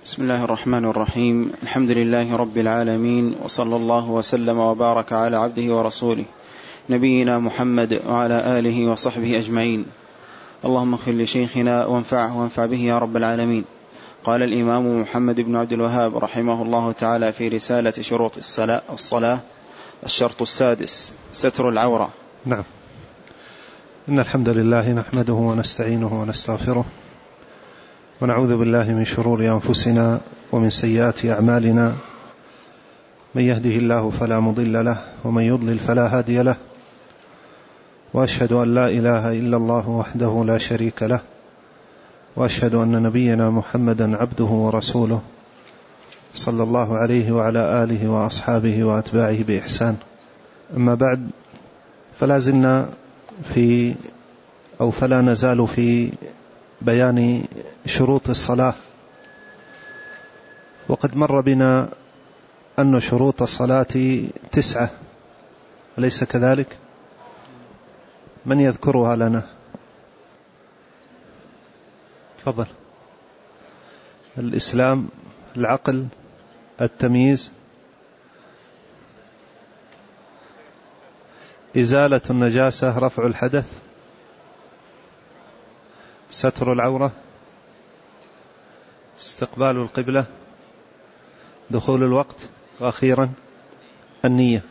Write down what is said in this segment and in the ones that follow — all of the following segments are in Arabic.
بسم الله الرحمن الرحيم. الحمد لله رب العالمين، وصلى الله وسلم وبارك على عبده ورسوله نبينا محمد وعلى آله وصحبه أجمعين. اللهم اغفر لشيخنا وانفع به يا رب العالمين. قال الإمام محمد بن عبد الوهاب رحمه الله تعالى في رسالة شروط الصلاة: الشرط السادس ستر العورة. نعم. إن الحمد لله نحمده ونستعينه ونستغفره، ونعوذ بالله من شرور أنفسنا ومن سيئات أعمالنا. من يهده الله فلا مضل له، ومن يضلل فلا هادي له، وأشهد أن لا إله إلا الله وحده لا شريك له، وأشهد أن نبينا محمدا عبده ورسوله صلى الله عليه وعلى آله وأصحابه وأتباعه بإحسان. أما بعد، فلا نزال في بيان شروط الصلاة، وقد مر بنا أن شروط الصلاة 9، أليس كذلك؟ من يذكرها لنا؟ تفضل. الإسلام، العقل، التمييز، إزالة النجاسة، رفع الحدث، ستر العورة، استقبال القبلة، دخول الوقت، وأخيرا النية.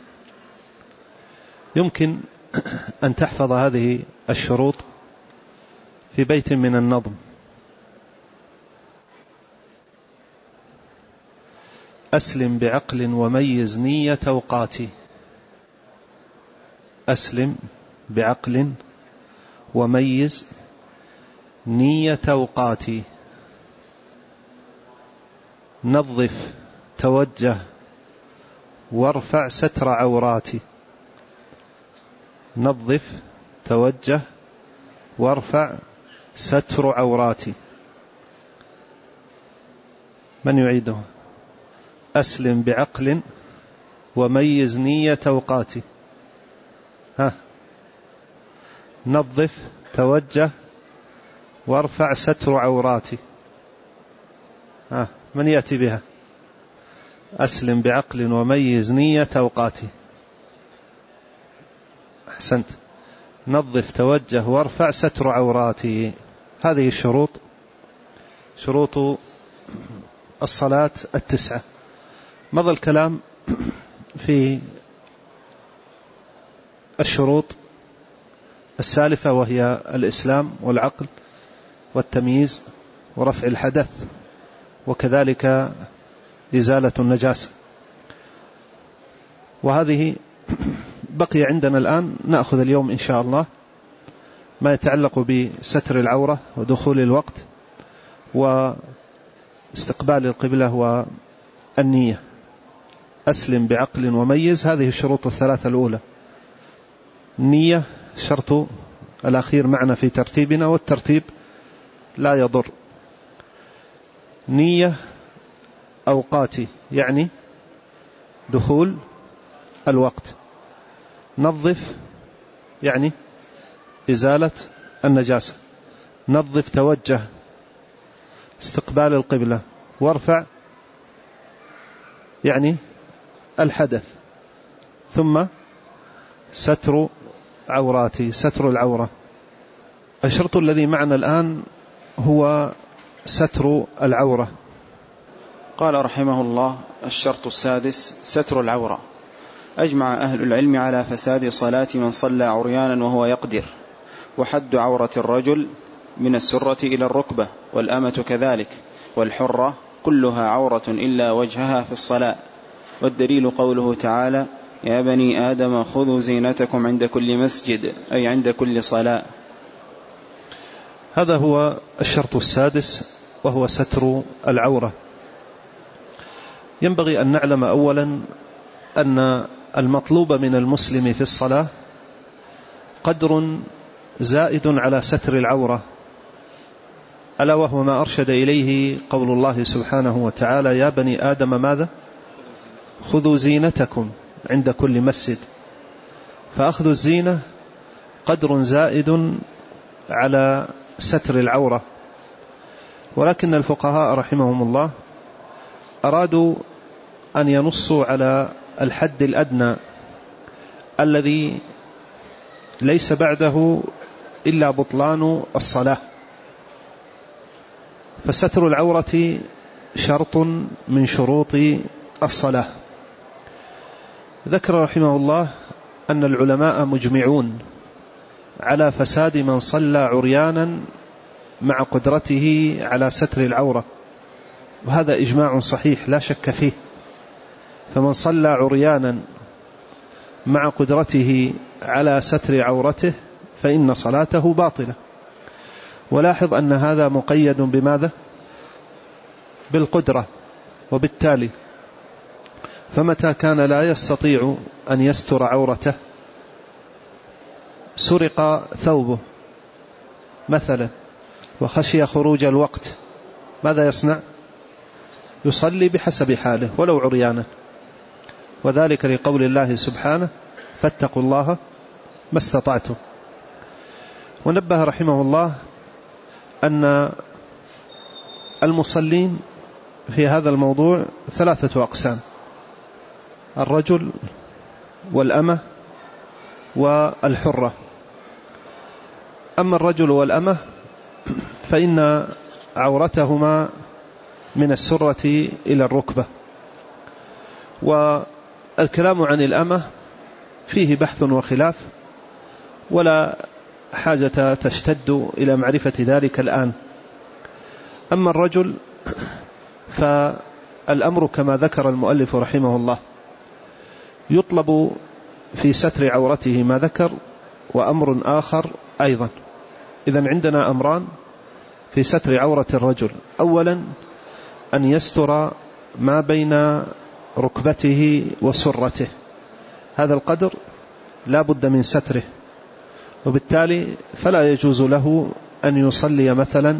يمكن أن تحفظ هذه الشروط في بيت من النظم: أسلم بعقل وميز نية أوقاتي. أسلم بعقل وميز نية أوقاتي. نظف توجه وارفع ستر عوراتي. نظف توجه وارفع ستر عوراتي. من يعيده؟ أسلم بعقل وميز نية أوقاتي. نظف توجه وارفع ستر عوراتي. من يأتي بها؟ أسلم بعقل وميز نية أوقاتي. أحسنت. نظف توجه وارفع ستر عوراتي. هذه الشروط، شروط الصلاة 9. مضى الكلام في الشروط السالفة، وهي الإسلام والعقل والتمييز ورفع الحدث، وكذلك إزالة النجاسة. وهذه بقي عندنا الآن نأخذ اليوم إن شاء الله ما يتعلق بستر العورة ودخول الوقت واستقبال القبلة والنية. أسلم بعقل وميز، هذه الشروط 3 الأولى. النية شرط الأخير معنا في ترتيبنا، والترتيب لا يضر. نية أوقاتي يعني دخول الوقت. نظف يعني إزالة النجاسة. نظف توجه استقبال القبلة. وارفع يعني الحدث. ثم ستر عوراتي، ستر العورة. الشرط الذي معنا الآن هو ستر العورة. قال رحمه الله: الشرط السادس ستر العورة. أجمع أهل العلم على فساد صلاة من صلى عريانا وهو يقدر، وحد عورة الرجل من السرة إلى الركبة، والأمة كذلك، والحرة كلها عورة إلا وجهها في الصلاة. والدليل قوله تعالى: يا بني آدم خذوا زينتكم عند كل مسجد، أي عند كل صلاة. هذا هو الشرط السادس، وهو ستر العورة. ينبغي أن نعلم أولا أن المطلوب من المسلم في الصلاة قدر زائد على ستر العورة، ألا وهو ما أرشد إليه قول الله سبحانه وتعالى: يا بني آدم ماذا؟ خذوا زينتكم عند كل مسجد. فأخذ الزينة قدر زائد على ستر العورة. ولكن الفقهاء رحمهم الله أرادوا أن ينصوا على الحد الأدنى الذي ليس بعده إلا بطلان الصلاة، فستر العورة شرط من شروط الصلاة. ذكر رحمه الله أن العلماء مجمعون على فساد من صلى عريانا مع قدرته على ستر العورة، وهذا إجماع صحيح لا شك فيه. فمن صلى عريانا مع قدرته على ستر عورته فإن صلاته باطلة. ولاحظ أن هذا مقيد بماذا؟ بالقدرة. وبالتالي فمتى كان لا يستطيع أن يستر عورته، سرق ثوبه مثلا وخشي خروج الوقت، ماذا يصنع؟ يصلي بحسب حاله ولو عريانا، وذلك لقول الله سبحانه فاتقوا الله ما استطعتم. ونبه رحمه الله أن المصلين في هذا الموضوع 3 أقسام: الرجل والأمة والحرة. أما الرجل والأمة فإن عورتهما من السرة إلى الركبة، والكلام عن الأمة فيه بحث وخلاف ولا حاجة تشتد إلى معرفة ذلك الآن. أما الرجل فالأمر كما ذكر المؤلف رحمه الله، يطلب في ستر عورته ما ذكر وأمر آخر أيضا. إذن عندنا أمران في ستر عورة الرجل: أولا أن يستر ما بين ركبته وسرته، هذا القدر لا بد من ستره، وبالتالي فلا يجوز له أن يصلي مثلا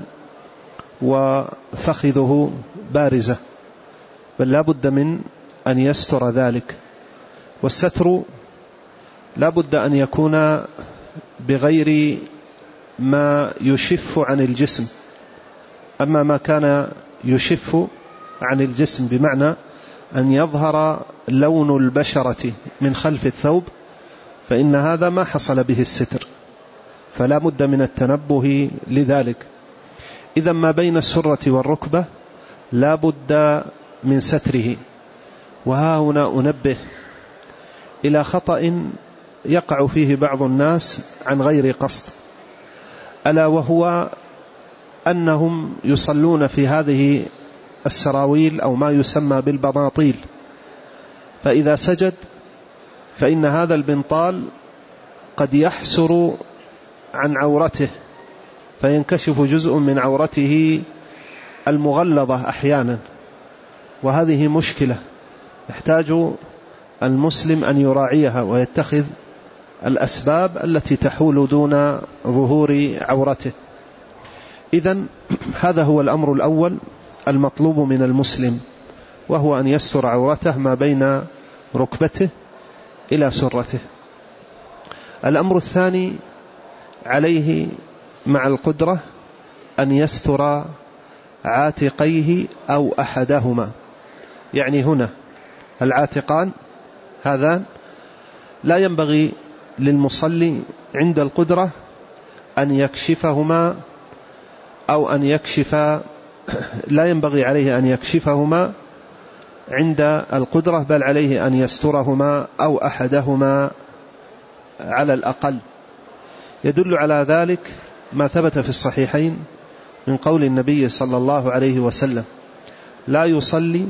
وفخذه بارزة، بل لا بد من أن يستر ذلك. والستر لا بد أن يكون بغير ما يشف عن الجسم. أما ما كان يشف عن الجسم بمعنى أن يظهر لون البشرة من خلف الثوب، فإن هذا ما حصل به الستر، فلا بد من التنبه لذلك. إذا ما بين السرة والركبة لا بد من ستره. وها هنا أنبه إلى خطأ يقع فيه بعض الناس عن غير قصد، ألا وهو أنهم يصلون في هذه السراويل أو ما يسمى بالبناطيل، فإذا سجد فإن هذا البنطال قد يحسر عن عورته، فينكشف جزء من عورته المغلظة أحيانا، وهذه مشكلة يحتاج المسلم أن يراعيها ويتخذ الأسباب التي تحول دون ظهور عورته. إذن هذا هو الأمر الأول المطلوب من المسلم، وهو أن يستر عورته ما بين ركبته إلى سرته. الأمر الثاني عليه مع القدرة أن يستر عاتقيه أو أحدهما. يعني هنا العاتقان هذان لا ينبغي للمصلي عند القدرة أن يكشفهما أو أن يكشف، لا ينبغي عليه أن يكشفهما عند القدرة، بل عليه أن يسترهما أو أحدهما على الأقل. يدل على ذلك ما ثبت في الصحيحين من قول النبي صلى الله عليه وسلم: لا يصلي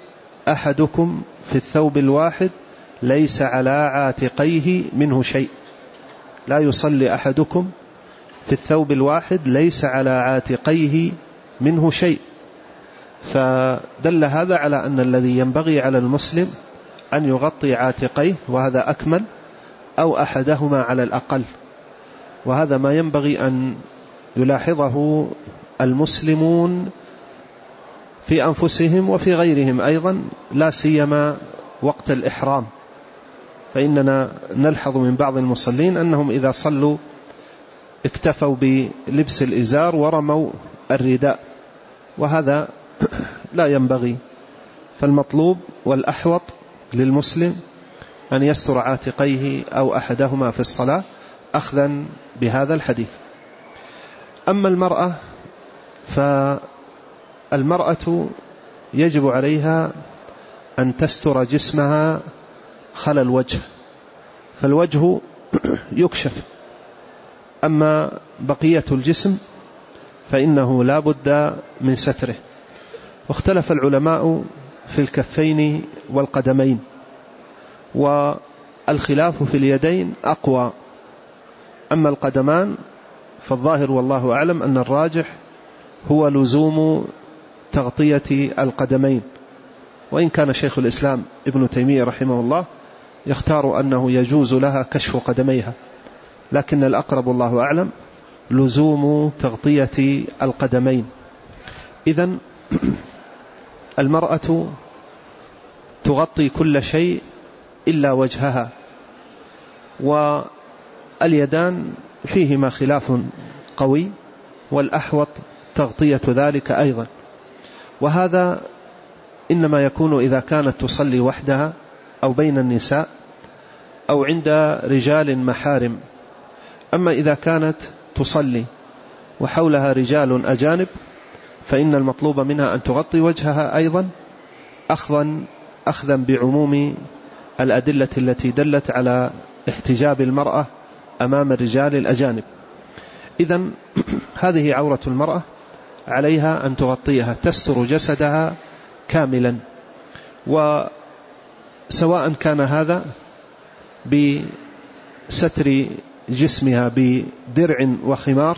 أحدكم في الثوب الواحد ليس على عاتقيه منه شيء. لا يصلي أحدكم في الثوب الواحد ليس على عاتقيه منه شيء. فدل هذا على أن الذي ينبغي على المسلم أن يغطي عاتقيه، وهذا أكمل، أو أحدهما على الأقل. وهذا ما ينبغي أن يلاحظه المسلمون في أنفسهم وفي غيرهم أيضا، لا سيما وقت الإحرام. فإننا نلحظ من بعض المصلين أنهم إذا صلوا اكتفوا بلبس الإزار ورموا الرداء، وهذا لا ينبغي. فالمطلوب والأحوط للمسلم أن يستر عاتقيه أو أحدهما في الصلاة أخذا بهذا الحديث. أما المرأة، فالمرأة يجب عليها أن تستر جسمها خلى الوجه، فالوجه يكشف، أما بقية الجسم فإنه لا بد من ستره. واختلف العلماء في الكفين والقدمين، والخلاف في اليدين أقوى. أما القدمان فالظاهر والله أعلم أن الراجح هو لزوم تغطية القدمين، وإن كان شيخ الإسلام ابن تيمية رحمه الله يختار أنه يجوز لها كشف قدميها، لكن الأقرب الله أعلم لزوم تغطية القدمين. إذن المرأة تغطي كل شيء إلا وجهها، واليدان فيهما خلاف قوي، والأحوط تغطية ذلك أيضا. وهذا إنما يكون إذا كانت تصلي وحدها أو بين النساء أو عند رجال محارم. أما إذا كانت تصلي وحولها رجال أجانب فإن المطلوب منها أن تغطي وجهها أيضا، أخذا بعموم الأدلة التي دلت على احتجاب المرأة أمام الرجال الأجانب. إذن هذه عورة المرأة، عليها أن تغطيها، تستر جسدها كاملا، وسواء كان هذا بستر جسمها بدرع وخمار.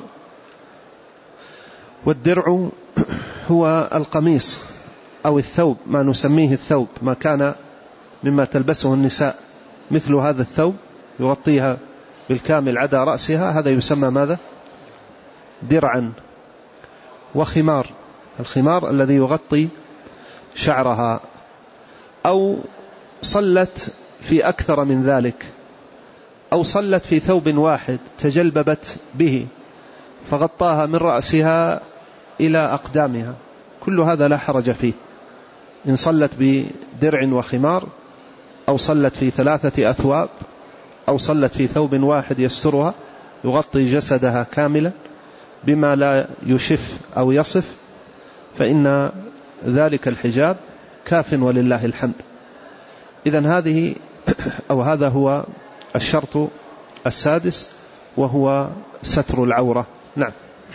والدرع هو القميص أو الثوب، ما نسميه الثوب، ما كان مما تلبسه النساء، مثل هذا الثوب يغطيها بالكامل عدا رأسها، هذا يسمى ماذا؟ درعا. وخمار، الخمار الذي يغطي شعرها. أو صلت في أكثر من ذلك، أو صلت في ثوب واحد تجلببت به فغطاها من رأسها إلى أقدامها، كل هذا لا حرج فيه، إن صلت بدرع وخمار، أو صلت في 3 أثواب، أو صلت في ثوب واحد يسترها يغطي جسدها كاملا بما لا يشف أو يصف، فإن ذلك الحجاب كاف ولله الحمد. إذن هذا هو الشرط السادس، وهو ستر العورة. نعم.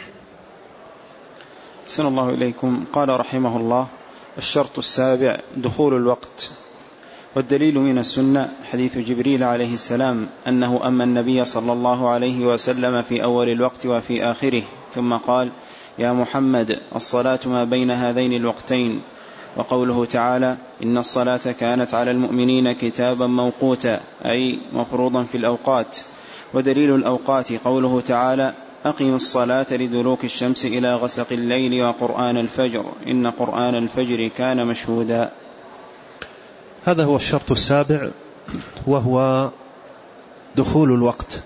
أحسن الله إليكم. قال رحمه الله: الشرط السابع دخول الوقت. والدليل من السنة حديث جبريل عليه السلام أنه أما النبي صلى الله عليه وسلم في أول الوقت وفي آخره، ثم قال: يا محمد الصلاة ما بين هذين الوقتين. وقوله تعالى: إن الصلاة كانت على المؤمنين كتابا موقوتا، أي مفروضا في الأوقات. ودليل الأوقات قوله تعالى: أقم الصلاة لدلوك الشمس إلى غسق الليل وقرآن الفجر، إن قرآن الفجر كان مشهودا. هذا هو الشرط السابع، وهو دخول الوقت.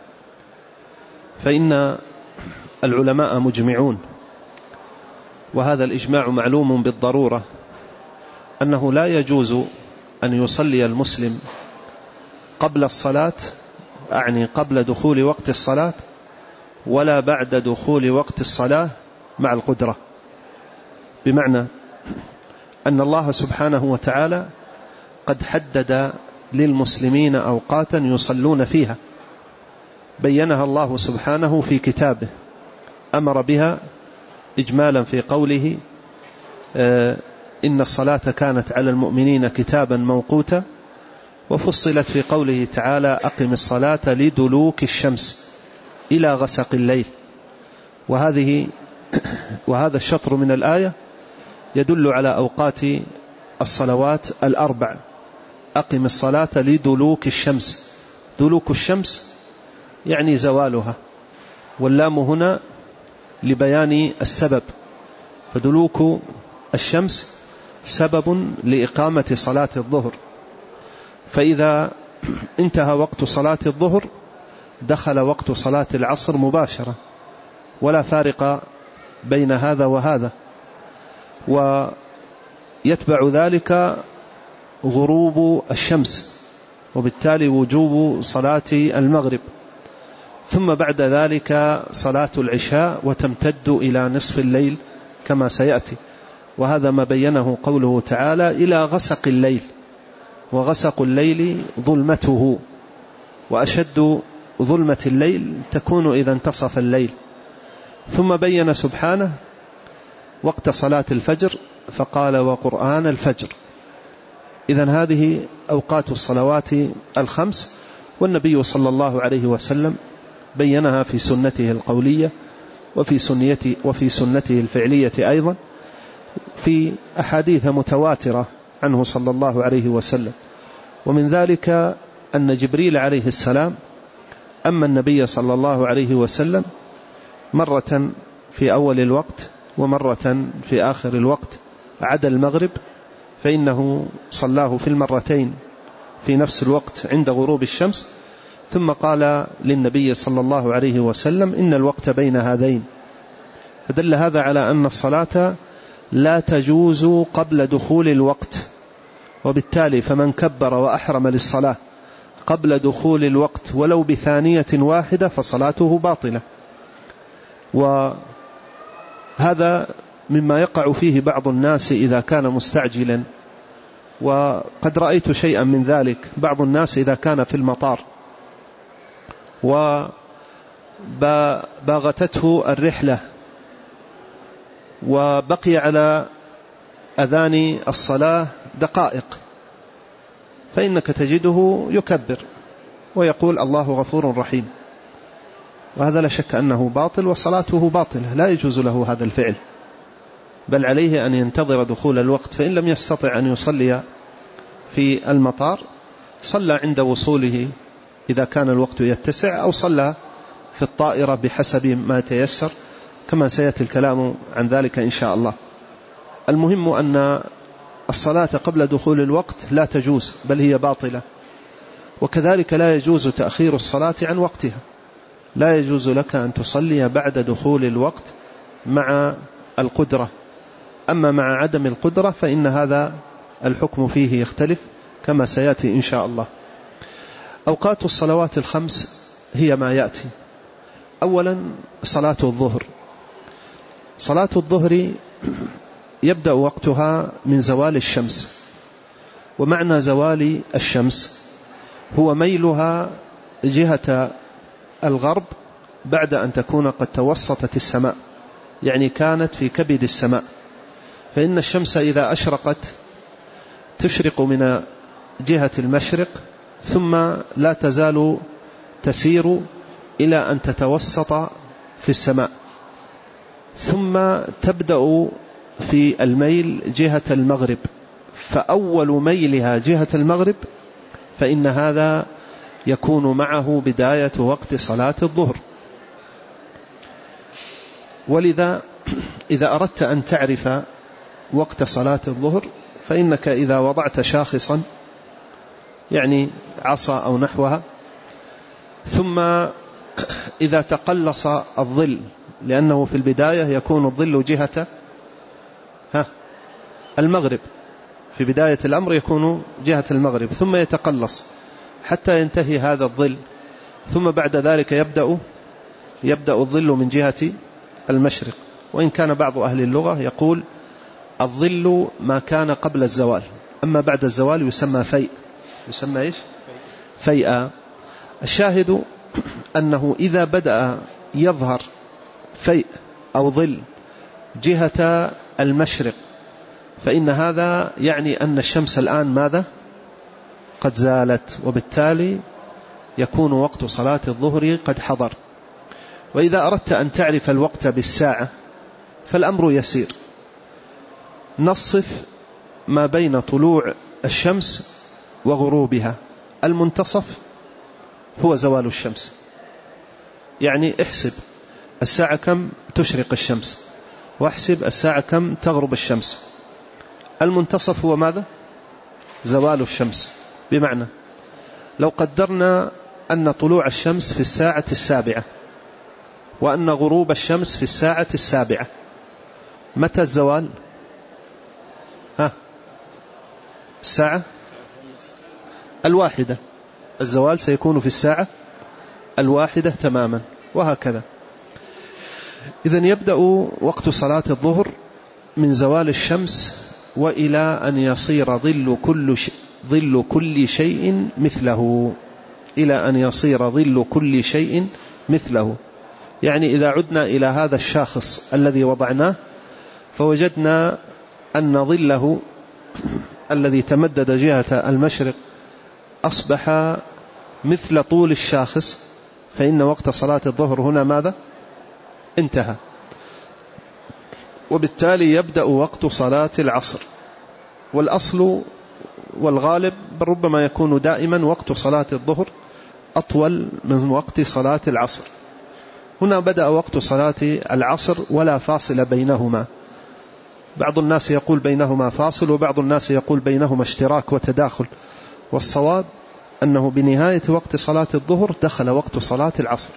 فإن العلماء مجمعون، وهذا الإجماع معلوم بالضرورة، أنه لا يجوز أن يصلي المسلم قبل الصلاة، أعني قبل دخول وقت الصلاة، ولا بعد دخول وقت الصلاة مع القدرة. بمعنى أن الله سبحانه وتعالى قد حدد للمسلمين أوقاتا يصلون فيها، بينها الله سبحانه في كتابه، أمر بها إجمالا في قوله: إن الصلاة كانت على المؤمنين كتابا موقوتا، وفصلت في قوله تعالى: أقم الصلاة لدلوك الشمس إلى غسق الليل. وهذا الشطر من الآية يدل على أوقات الصلوات الأربع. أقم الصلاة لدلوك الشمس، دلوك الشمس يعني زوالها، واللام هنا لبيان السبب، فدلوك الشمس سبب لإقامة صلاة الظهر. فإذا انتهى وقت صلاة الظهر دخل وقت صلاة العصر مباشرة، ولا فارق بين هذا وهذا. يتبع ذلك غروب الشمس، وبالتالي وجوب صلاة المغرب، ثم بعد ذلك صلاة العشاء وتمتد إلى نصف الليل كما سيأتي. وهذا ما بينه قوله تعالى إلى غسق الليل، وغسق الليل ظلمته، وأشد ظلمة الليل تكون إذا انتصف الليل. ثم بين سبحانه وقت صلاة الفجر فقال وقرآن الفجر. إذن هذه أوقات الصلوات الخمس، والنبي صلى الله عليه وسلم بينها في سنته القولية وفي سنته الفعلية أيضا، في أحاديث متواترة عنه صلى الله عليه وسلم. ومن ذلك أن جبريل عليه السلام أما النبي صلى الله عليه وسلم مرة في أول الوقت ومرة في آخر الوقت عدا المغرب، فإنه صلاه في المرتين في نفس الوقت عند غروب الشمس، ثم قال للنبي صلى الله عليه وسلم إن الوقت بين هذين. فدل هذا على أن الصلاة لا تجوز قبل دخول الوقت، وبالتالي فمن كبر وأحرم للصلاة قبل دخول الوقت ولو بثانية واحدة فصلاته باطلة. وهذا مما يقع فيه بعض الناس إذا كان مستعجلا، وقد رأيت شيئا من ذلك. بعض الناس إذا كان في المطار وباغتته الرحلة وبقي على أذان الصلاة دقائق، فإنك تجده يكبر ويقول الله غفور رحيم، وهذا لا شك أنه باطل وصلاته باطلة، لا يجوز له هذا الفعل، بل عليه أن ينتظر دخول الوقت. فإن لم يستطع أن يصلي في المطار صلى عند وصوله إذا كان الوقت يتسع، أو صلى في الطائرة بحسب ما يتيسر، كما سيأتي الكلام عن ذلك إن شاء الله. المهم أن الصلاة قبل دخول الوقت لا تجوز، بل هي باطلة. وكذلك لا يجوز تأخير الصلاة عن وقتها، لا يجوز لك أن تصلي بعد دخول الوقت مع القدرة. أما مع عدم القدرة فإن هذا الحكم فيه يختلف كما سيأتي إن شاء الله. أوقات الصلوات الخمس هي ما يأتي. أولا صلاة الظهر. صلاة الظهر يبدأ وقتها من زوال الشمس، ومعنى زوال الشمس هو ميلها جهة الغرب بعد أن تكون قد توسطت السماء، يعني كانت في كبد السماء. فإن الشمس إذا أشرقت تشرق من جهة المشرق، ثم لا تزال تسير إلى أن تتوسط في السماء، ثم تبدأ في الميل جهة المغرب. فأول ميلها جهة المغرب فإن هذا يكون معه بداية وقت صلاة الظهر. ولذا إذا أردت أن تعرف وقت صلاة الظهر فإنك إذا وضعت شاخصا، يعني عصا أو نحوها، ثم إذا تقلص الظل، لأنه في البداية يكون الظل جهة المغرب، في بداية الأمر يكون جهة المغرب، ثم يتقلص حتى ينتهي هذا الظل، ثم بعد ذلك يبدأ الظل من جهة المشرق. وإن كان بعض أهل اللغة يقول الظل ما كان قبل الزوال، أما بعد الزوال يسمى فيء. يسمى إيش؟ فيئا. الشاهد أنه إذا بدأ يظهر فيء أو ظل جهة المشرق فإن هذا يعني أن الشمس الآن ماذا؟ قد زالت، وبالتالي يكون وقت صلاة الظهر قد حضر. وإذا أردت أن تعرف الوقت بالساعة فالأمر يسير. نصف ما بين طلوع الشمس وغروبها، المنتصف هو زوال الشمس، يعني احسب الساعة كم تشرق الشمس، واحسب الساعة كم تغرب الشمس. المنتصف هو ماذا؟ زوال الشمس. بمعنى لو قدرنا أن طلوع الشمس في الساعة 7 وأن غروب الشمس في الساعة 7، متى الزوال؟ الساعة الواحدة، الزوال سيكون في الساعة الواحدة تماما، وهكذا. إذن يبدأ وقت صلاة الظهر من زوال الشمس وإلى أن يصير ظل كل شيء مثله، إلى أن يصير ظل كل شيء مثله. يعني إذا عدنا إلى هذا الشاخص الذي وضعناه فوجدنا أن ظله الذي تمدد جهة المشرق أصبح مثل طول الشاخص، فإن وقت صلاة الظهر هنا ماذا؟ انتهى. وبالتالي يبدأ وقت صلاة العصر. والأصل والغالب بل ربما يكون دائما وقت صلاة الظهر أطول من وقت صلاة العصر. هنا بدأ وقت صلاة العصر ولا فاصل بينهما. بعض الناس يقول بينهما فاصل، وبعض الناس يقول بينهما اشتراك وتداخل، والصواب أنه بنهاية وقت صلاة الظهر دخل وقت صلاة العصر.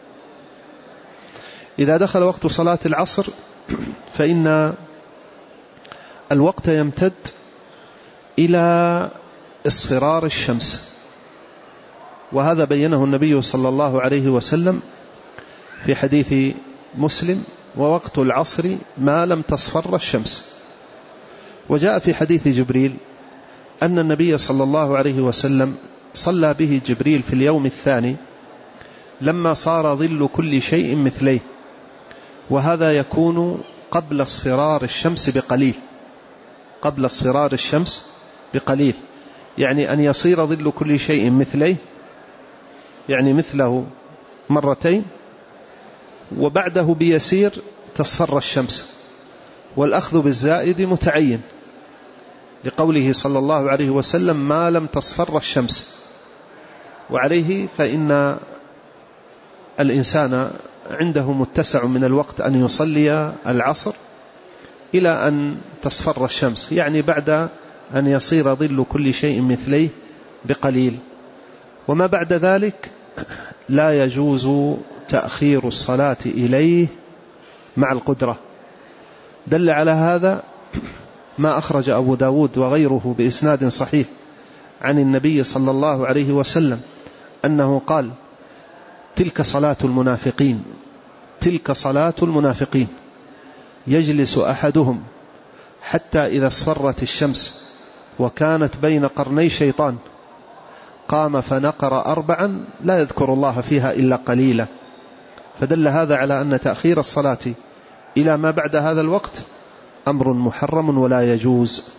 إذا دخل وقت صلاة العصر فإن الوقت يمتد إلى اصفرار الشمس، وهذا بينه النبي صلى الله عليه وسلم في حديث مسلم: ووقت العصر ما لم تصفر الشمس. وجاء في حديث جبريل أن النبي صلى الله عليه وسلم صلى به جبريل في اليوم الثاني لما صار ظل كل شيء مثليه، وهذا يكون قبل اصفرار الشمس بقليل، قبل اصفرار الشمس بقليل، يعني أن يصير ظل كل شيء مثليه، يعني مثله مرتين، وبعده بيسير تصفر الشمس. والأخذ بالزائد متعين لقوله صلى الله عليه وسلم: ما لم تصفر الشمس. وعليه فإن الإنسان عنده متسع من الوقت أن يصلي العصر إلى أن تصفر الشمس، يعني بعد أن يصير ظل كل شيء مثليه بقليل. وما بعد ذلك لا يجوز تأخير الصلاة إليه مع القدرة. دل على هذا ما أخرج أبو داود وغيره بإسناد صحيح عن النبي صلى الله عليه وسلم أنه قال: تلك صلاة المنافقين، تلك صلاة المنافقين، يجلس أحدهم حتى إذا اصفرت الشمس وكانت بين قرني شيطان قام فنقر 4 لا يذكر الله فيها إلا قليلا. فدل هذا على أن تأخير الصلاة إلى ما بعد هذا الوقت أمر محرم ولا يجوز.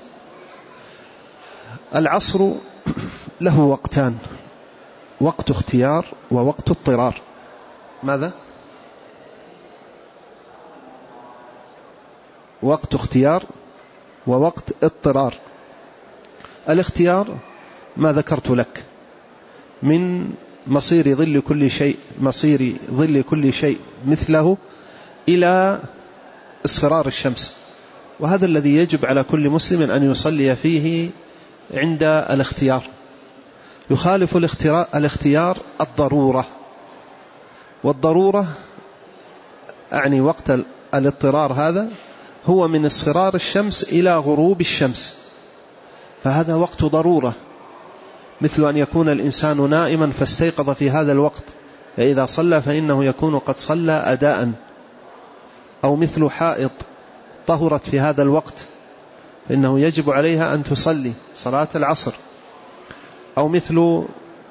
العصر له وقتان: وقت اختيار ووقت اضطرار. ماذا؟ وقت اختيار ووقت اضطرار. الاختيار ما ذكرت لك من مصير ظل كل شيء مثله إلى اصفرار الشمس، وهذا الذي يجب على كل مسلم أن يصلي فيه عند الاختيار. يخالف الاختيار الضرورة، والضرورة أعني وقت الاضطرار هذا هو من اصفرار الشمس إلى غروب الشمس، فهذا وقت ضرورة، مثل أن يكون الإنسان نائما فاستيقظ في هذا الوقت، فإذا صلى فإنه يكون قد صلى أداء. أو مثل حائض طهرت في هذا الوقت فإنه يجب عليها أن تصلي صلاة العصر. أو مثل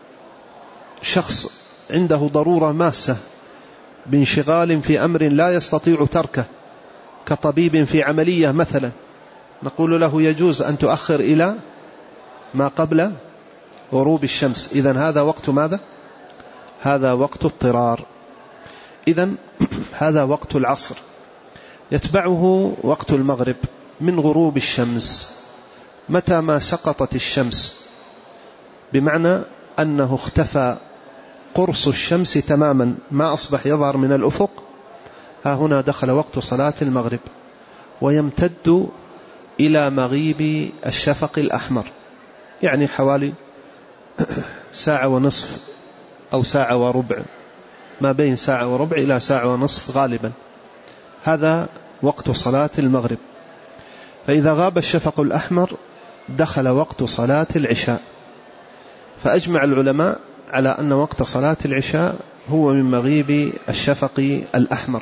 شخص عنده ضرورة ماسة بانشغال في أمر لا يستطيع تركه، كطبيب في عملية مثلا، نقول له يجوز أن تؤخر إلى ما قبل غروب الشمس. إذن هذا وقت ماذا؟ هذا وقت اضطرار. إذن هذا وقت العصر. يتبعه وقت المغرب من غروب الشمس، متى ما سقطت الشمس، بمعنى أنه اختفى قرص الشمس تماما، ما أصبح يظهر من الأفق، ها هنا دخل وقت صلاة المغرب، ويمتد إلى مغيب الشفق الأحمر، يعني حوالي 1.5 ساعة أو 1.25 ساعة، ما بين 1.25 ساعة إلى 1.5 ساعة غالبا. هذا وقت صلاة المغرب. فإذا غاب الشفق الأحمر دخل وقت صلاة العشاء، فأجمع العلماء على أن وقت صلاة العشاء هو من مغيب الشفق الأحمر.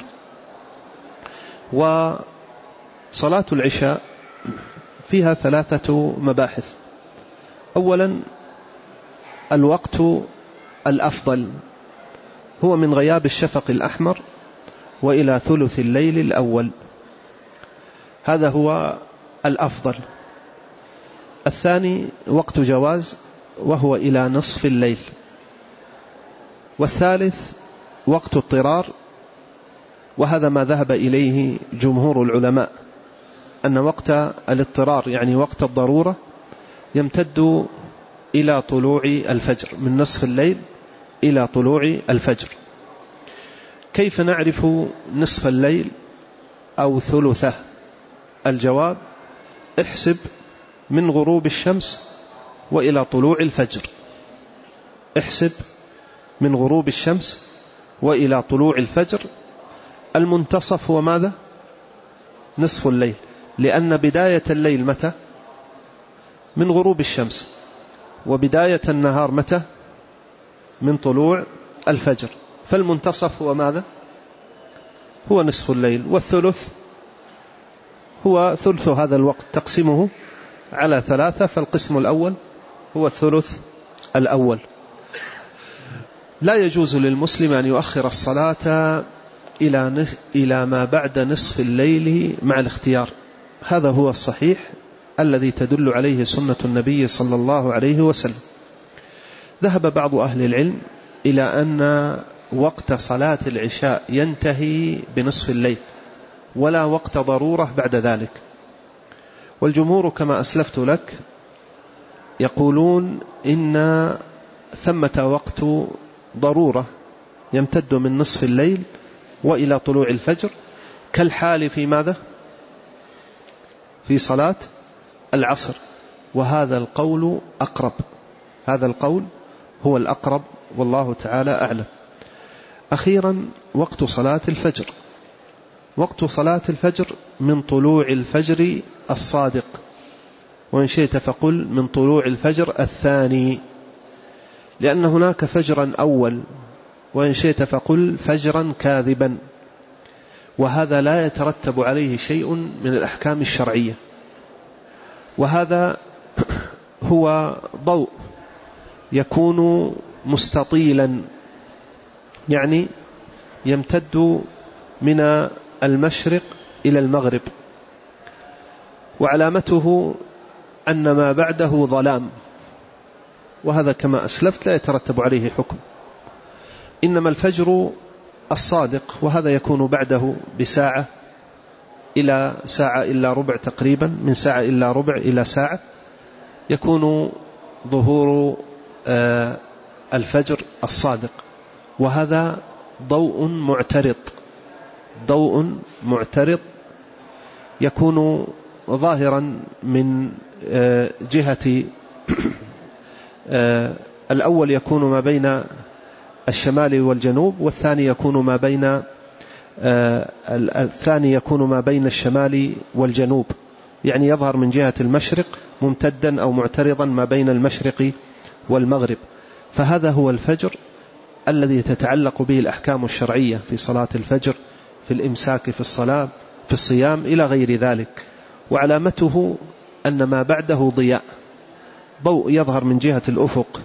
وصلاة العشاء فيها 3 مباحث. أولا الوقت الأفضل هو من غياب الشفق الأحمر وإلى ثلث الليل الأول، هذا هو الأفضل. الثاني وقت جواز وهو إلى نصف الليل. والثالث وقت اضطرار، وهذا ما ذهب إليه جمهور العلماء، أن وقت الاضطرار يعني وقت الضرورة يمتد إلى طلوع الفجر، من نصف الليل إلى طلوع الفجر. كيف نعرف نصف الليل أو ثلثه؟ الجواب: احسب من غروب الشمس وإلى طلوع الفجر. احسب من غروب الشمس وإلى طلوع الفجر. المنتصف هو ماذا؟ نصف الليل، لأن بداية الليل متى؟ من غروب الشمس. وبداية النهار متى؟ من طلوع الفجر. فالمنتصف هو ماذا؟ هو نصف الليل. والثلث هو ثلث هذا الوقت، تقسمه على 3، فالقسم الأول هو الثلث الأول. لا يجوز للمسلم أن يؤخر الصلاة إلى ما بعد نصف الليل مع الاختيار، هذا هو الصحيح الذي تدل عليه سنة النبي صلى الله عليه وسلم. ذهب بعض أهل العلم إلى أن وقت صلاة العشاء ينتهي بنصف الليل ولا وقت ضرورة بعد ذلك. والجمهور كما أسلفت لك يقولون إن ثمة وقت ضرورة يمتد من نصف الليل وإلى طلوع الفجر، كالحال في ماذا؟ في صلاة العصر. وهذا القول أقرب، هذا القول هو الأقرب والله تعالى أعلم. أخيرا وقت صلاة الفجر. وقت صلاة الفجر من طلوع الفجر الصادق، وإن شئت فقل من طلوع الفجر الثاني، لأن هناك فجرا أول، وإن شئت فقل فجرا كاذبا، وهذا لا يترتب عليه شيء من الأحكام الشرعية. وهذا هو ضوء يكون مستطيلا، يعني يمتد من المشرق إلى المغرب، وعلامته أن ما بعده ظلام، وهذا كما أسلفت لا يترتب عليه حكم. إنما الفجر الصادق، وهذا يكون بعده بساعة إلى ساعة إلا ربع تقريبا، من ساعة إلا ربع إلى ساعة، يكون ظهور الفجر الصادق، وهذا ضوء معترض، ضوء معترض يكون ظاهرا من جهة الأول يكون ما بين الشمال والجنوب، والثاني يكون ما بين الشمال والجنوب، يعني يظهر من جهة المشرق ممتدا أو معترضا ما بين المشرق والمغرب. فهذا هو الفجر الذي تتعلق به الأحكام الشرعية في صلاة الفجر، في الإمساك في الصلاة، في الصيام إلى غير ذلك. وعلامته أن ما بعده ضياء، ضوء يظهر من جهة الأفق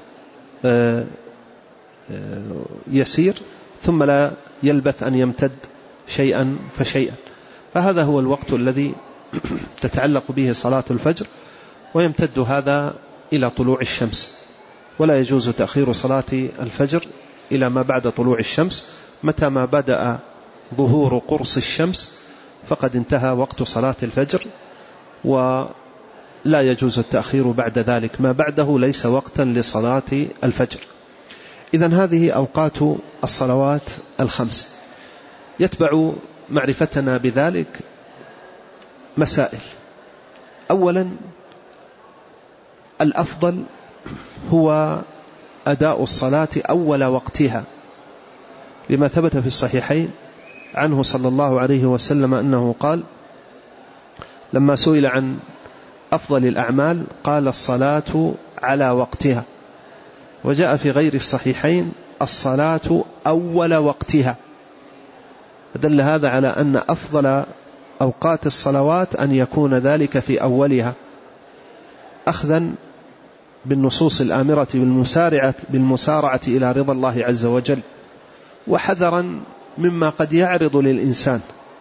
يسير، ثم لا يلبث أن يمتد شيئا فشيئا. فهذا هو الوقت الذي تتعلق به صلاة الفجر، ويمتد هذا إلى طلوع الشمس، ولا يجوز تأخير صلاة الفجر إلى ما بعد طلوع الشمس. متى ما بدأ ظهور قرص الشمس فقد انتهى وقت صلاة الفجر، ولا يجوز التأخير بعد ذلك، ما بعده ليس وقتا لصلاة الفجر. إذن هذه أوقات الصلوات الخمس. يتبع معرفتنا بذلك مسائل. أولا الأفضل هو أداء الصلاة أول وقتها، لما ثبت في الصحيحين عنه صلى الله عليه وسلم أنه قال لما سئل عن أفضل الأعمال قال الصلاة على وقتها، وجاء في غير الصحيحين الصلاة أول وقتها، فدل هذا على أن أفضل أوقات الصلوات أن يكون ذلك في أولها، أخذا بالنصوص الآمرة بالمسارعة إلى رضا الله عز وجل، وحذرا مما قد يعرض للإنسان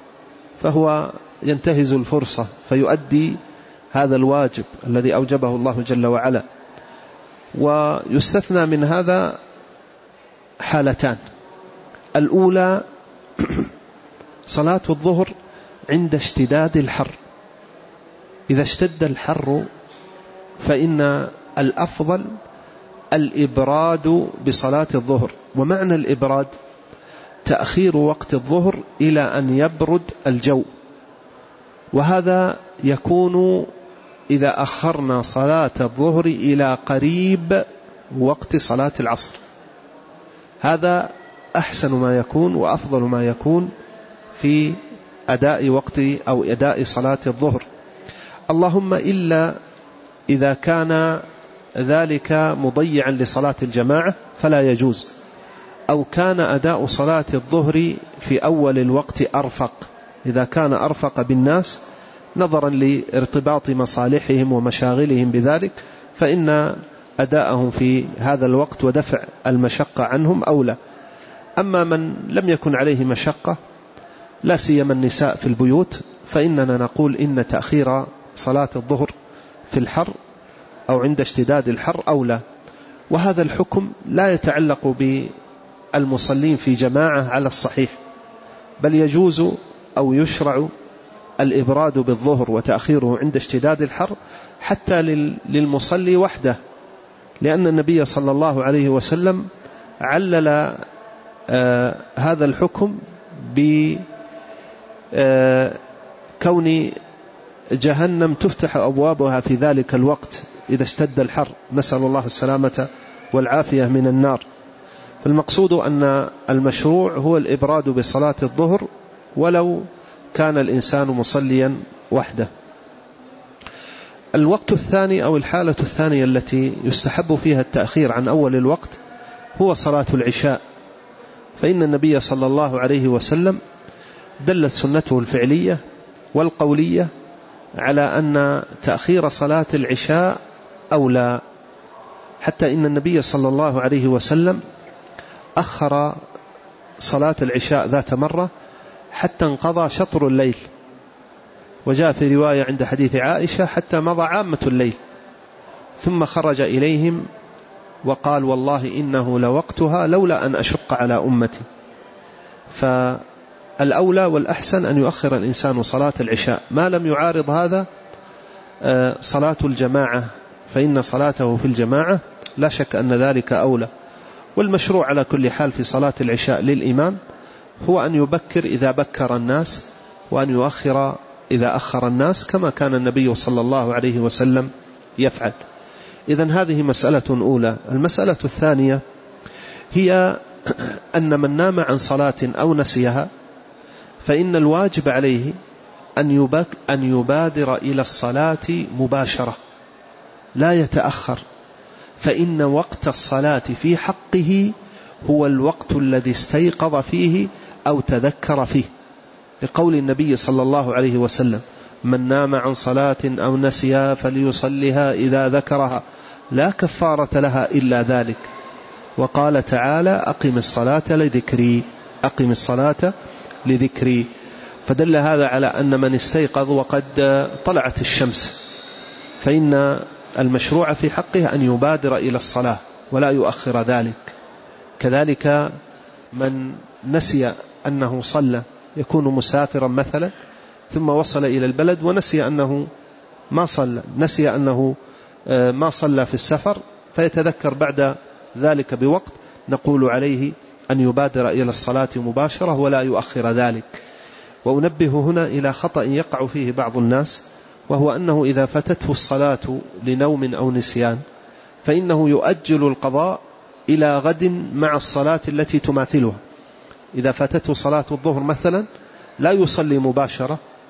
فهو ينتهز الفرصة فيؤدي هذا الواجب الذي أوجبه الله جل وعلا. ويستثنى من هذا حالتان: الأولى صلاة الظهر عند اشتداد الحر، إذا اشتد الحر فإن الأفضل الإبراد بصلاة الظهر. ومعنى الإبراد تأخير وقت الظهر إلى أن يبرد الجو، وهذا يكون إذا أخرنا صلاة الظهر إلى قريب وقت صلاة العصر، هذا أحسن ما يكون وأفضل ما يكون في أداء وقت أو أداء صلاة الظهر. اللهم إلا إذا كان ذلك مضيعا لصلاة الجماعة فلا يجوز، أو كان أداء صلاة الظهر في أول الوقت أرفق، إذا كان أرفق بالناس نظرا لارتباط مصالحهم ومشاغلهم بذلك فإن أداءهم في هذا الوقت ودفع المشقة عنهم أولى. أما من لم يكن عليه مشقة لا سيما النساء في البيوت فإننا نقول إن تأخير صلاة الظهر في الحر أو عند اشتداد الحر أولى. وهذا الحكم لا يتعلق بالمصلين في جماعة على الصحيح، بل يجوز أو يشرع الإبراد بالظهر وتأخيره عند اشتداد الحر حتى للمصلي وحده، لأن النبي صلى الله عليه وسلم علل هذا الحكم بكون جهنم تفتح أبوابها في ذلك الوقت إذا اشتد الحر، نسأل الله السلامة والعافية من النار. فالمقصود أن المشروع هو الإبراد بصلاة الظهر ولو كان الإنسان مصليا وحده. الوقت الثاني أو الحالة الثانية التي يستحب فيها التأخير عن أول الوقت هو صلاة العشاء، فإن النبي صلى الله عليه وسلم دلت سنته الفعلية والقولية على أن تأخير صلاة العشاء أولى، حتى إن النبي صلى الله عليه وسلم أخر صلاة العشاء ذات مرة حتى انقضى شطر الليل، وجاء في رواية عند حديث عائشة حتى مضى عامة الليل، ثم خرج إليهم وقال والله إنه لوقتها لولا أن أشق على أمتي. فالأولى والأحسن أن يؤخر الإنسان صلاة العشاء ما لم يعارض هذا صلاة الجماعة، فإن صلاته في الجماعة لا شك أن ذلك أولى. والمشروع على كل حال في صلاة العشاء للإمام هو أن يبكر إذا بكر الناس وأن يؤخر إذا أخر الناس، كما كان النبي صلى الله عليه وسلم يفعل. إذن هذه مسألة أولى. المسألة الثانية هي أن من نام عن صلاة أو نسيها فإن الواجب عليه أن يبادر إلى الصلاة مباشرة لا يتأخر، فإن وقت الصلاة في حقه هو الوقت الذي استيقظ فيه أو تذكر فيه، لقول النبي صلى الله عليه وسلم من نام عن صلاة أو نسيها فليصلها إذا ذكرها لا كفارة لها إلا ذلك. وقال تعالى أقم الصلاة لذكري، أقم الصلاة لذكري. فدل هذا على أن من استيقظ وقد طلعت الشمس فإن المشروع في حقه أن يبادر إلى الصلاة ولا يؤخر ذلك. كذلك من نسي أنه صلى، يكون مسافرا مثلا ثم وصل إلى البلد ونسي أنه ما صلى، نسي أنه ما صلى في السفر فيتذكر بعد ذلك بوقت، نقول عليه أن يبادر إلى الصلاة مباشرة ولا يؤخر ذلك. وأنبه هنا إلى خطأ يقع فيه بعض الناس، وهو أنه إذا فاتته الصلاة لنوم أو نسيان فإنه يؤجل القضاء إلى غد مع الصلاة التي تماثلها. إذا فاتته صلاة الظهر مثلا لا يصلي مباشرة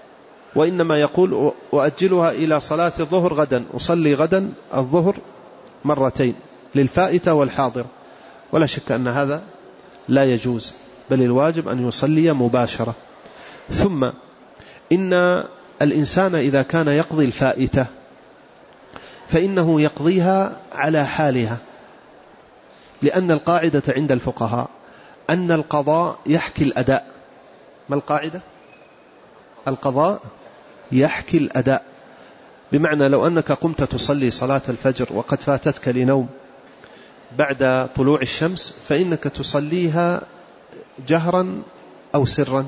وإنما يقول وأجلها إلى صلاة الظهر غدا، أصلي غدا الظهر مرتين للفائتة والحاضرة، ولا شك أن هذا لا يجوز، بل الواجب أن يصلي مباشرة. ثم إن الإنسان إذا كان يقضي الفائتة فإنه يقضيها على حالها، لأن القاعدة عند الفقهاء أن القضاء يحكي الأداء. ما القاعدة؟ القضاء يحكي الأداء، بمعنى لو أنك قمت تصلي صلاة الفجر وقد فاتتك لنوم بعد طلوع الشمس فإنك تصليها جهرا أو سرا؟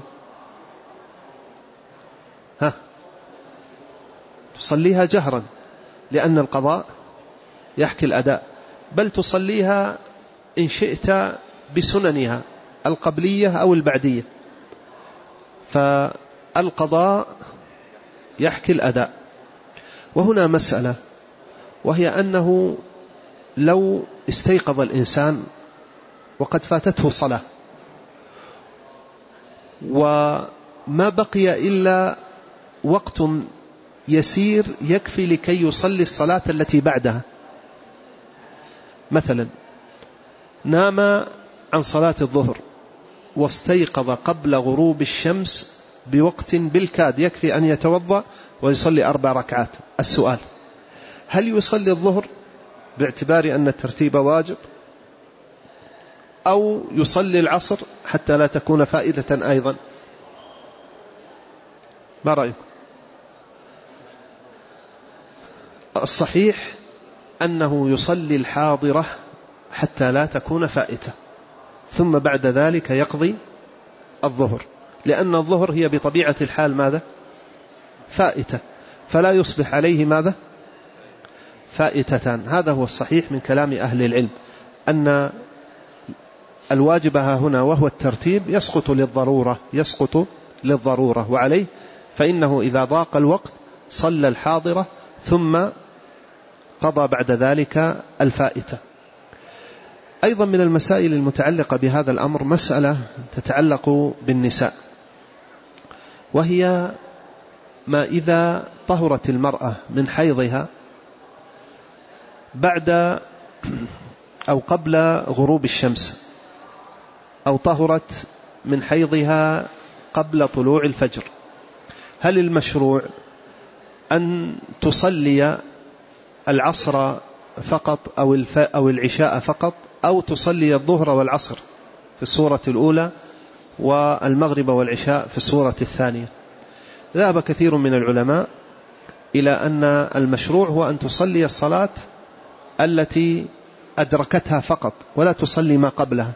تصليها جهرا لأن القضاء يحكي الأداء، بل تصليها إن شئت بسننها القبلية أو البعدية، فالقضاء يحكي الأداء. وهنا مسألة، وهي أنه لو استيقظ الإنسان وقد فاتته صلاة وما بقي إلا وقت يسير يكفي لكي يصلي الصلاة التي بعدها، مثلا نام عن صلاة الظهر واستيقظ قبل غروب الشمس بوقت بالكاد يكفي أن يتوضأ ويصلي 4 ركعات. السؤال: هل يصلي الظهر باعتبار أن الترتيب واجب، أو يصلي العصر حتى لا تكون فائدة أيضا؟ ما رأيكم؟ الصحيح أنه يصلي الحاضرة حتى لا تكون فائتة، ثم بعد ذلك يقضي الظهر، لأن الظهر هي بطبيعة الحال ماذا؟ فائتة، فلا يصبح عليه ماذا؟ فائتتان. هذا هو الصحيح من كلام أهل العلم، أن الواجب هنا وهو الترتيب يسقط للضرورة، وعليه فإنه إذا ضاق الوقت صلى الحاضرة ثم قضى بعد ذلك الفائتة. أيضا من المسائل المتعلقة بهذا الأمر مسألة تتعلق بالنساء، وهي ما إذا طهرت المرأة من حيضها بعد أو قبل غروب الشمس، أو طهرت من حيضها قبل طلوع الفجر، هل المشروع أن تصلي العصر فقط أو العشاء فقط، أو تصلي الظهر والعصر في الصورة الأولى والمغرب والعشاء في الصورة الثانية؟ ذهب كثير من العلماء إلى أن المشروع هو أن تصلي الصلاة التي أدركتها فقط ولا تصلي ما قبلها.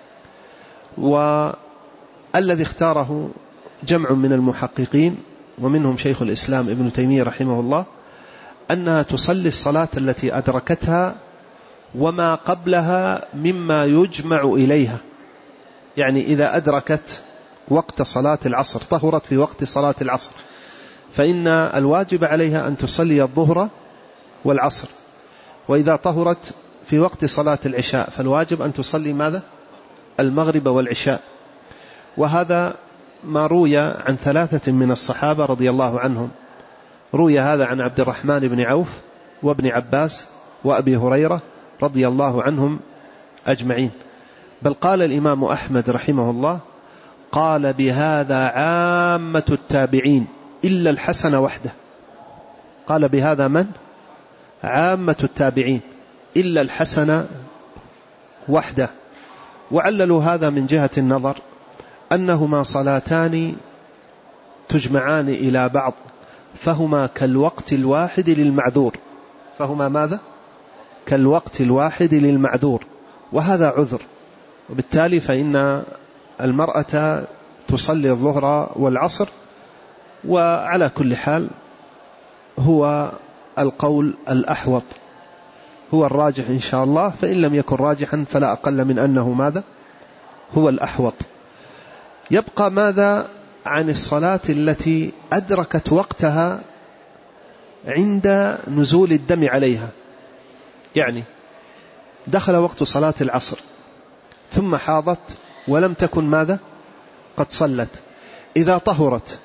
والذي اختاره جمع من المحققين ومنهم شيخ الإسلام ابن تيمية رحمه الله أنها تصلي الصلاة التي أدركتها وما قبلها مما يجمع إليها، يعني إذا أدركت وقت صلاة العصر، طهرت في وقت صلاة العصر، فإن الواجب عليها أن تصلي الظهر والعصر، وإذا طهرت في وقت صلاة العشاء فالواجب أن تصلي ماذا؟ المغرب والعشاء. وهذا ما روي عن 3 من الصحابة رضي الله عنهم، روي هذا عن عبد الرحمن بن عوف وابن عباس وأبي هريرة رضي الله عنهم أجمعين. بل قال الإمام أحمد رحمه الله: قال بهذا عامة التابعين إلا الحسن وحده. قال بهذا من؟ عامة التابعين إلا الحسن وحده. وعللوا هذا من جهة النظر أنهما صلاتان تجمعان إلى بعض، فهما كالوقت الواحد للمعذور. فهما ماذا؟ كالوقت الواحد للمعذور، وهذا عذر، وبالتالي فإن المرأة تصلي الظهر والعصر. وعلى كل حال هو القول الأحوط، هو الراجح إن شاء الله، فإن لم يكن راجحا فلا أقل من أنه ماذا؟ هو الأحوط. يبقى ماذا عن الصلاة التي أدركت وقتها عند نزول الدم عليها؟ يعني دخل وقت صلاة العصر ثم حاضت ولم تكن ماذا؟ قد صلت. إذا طهرت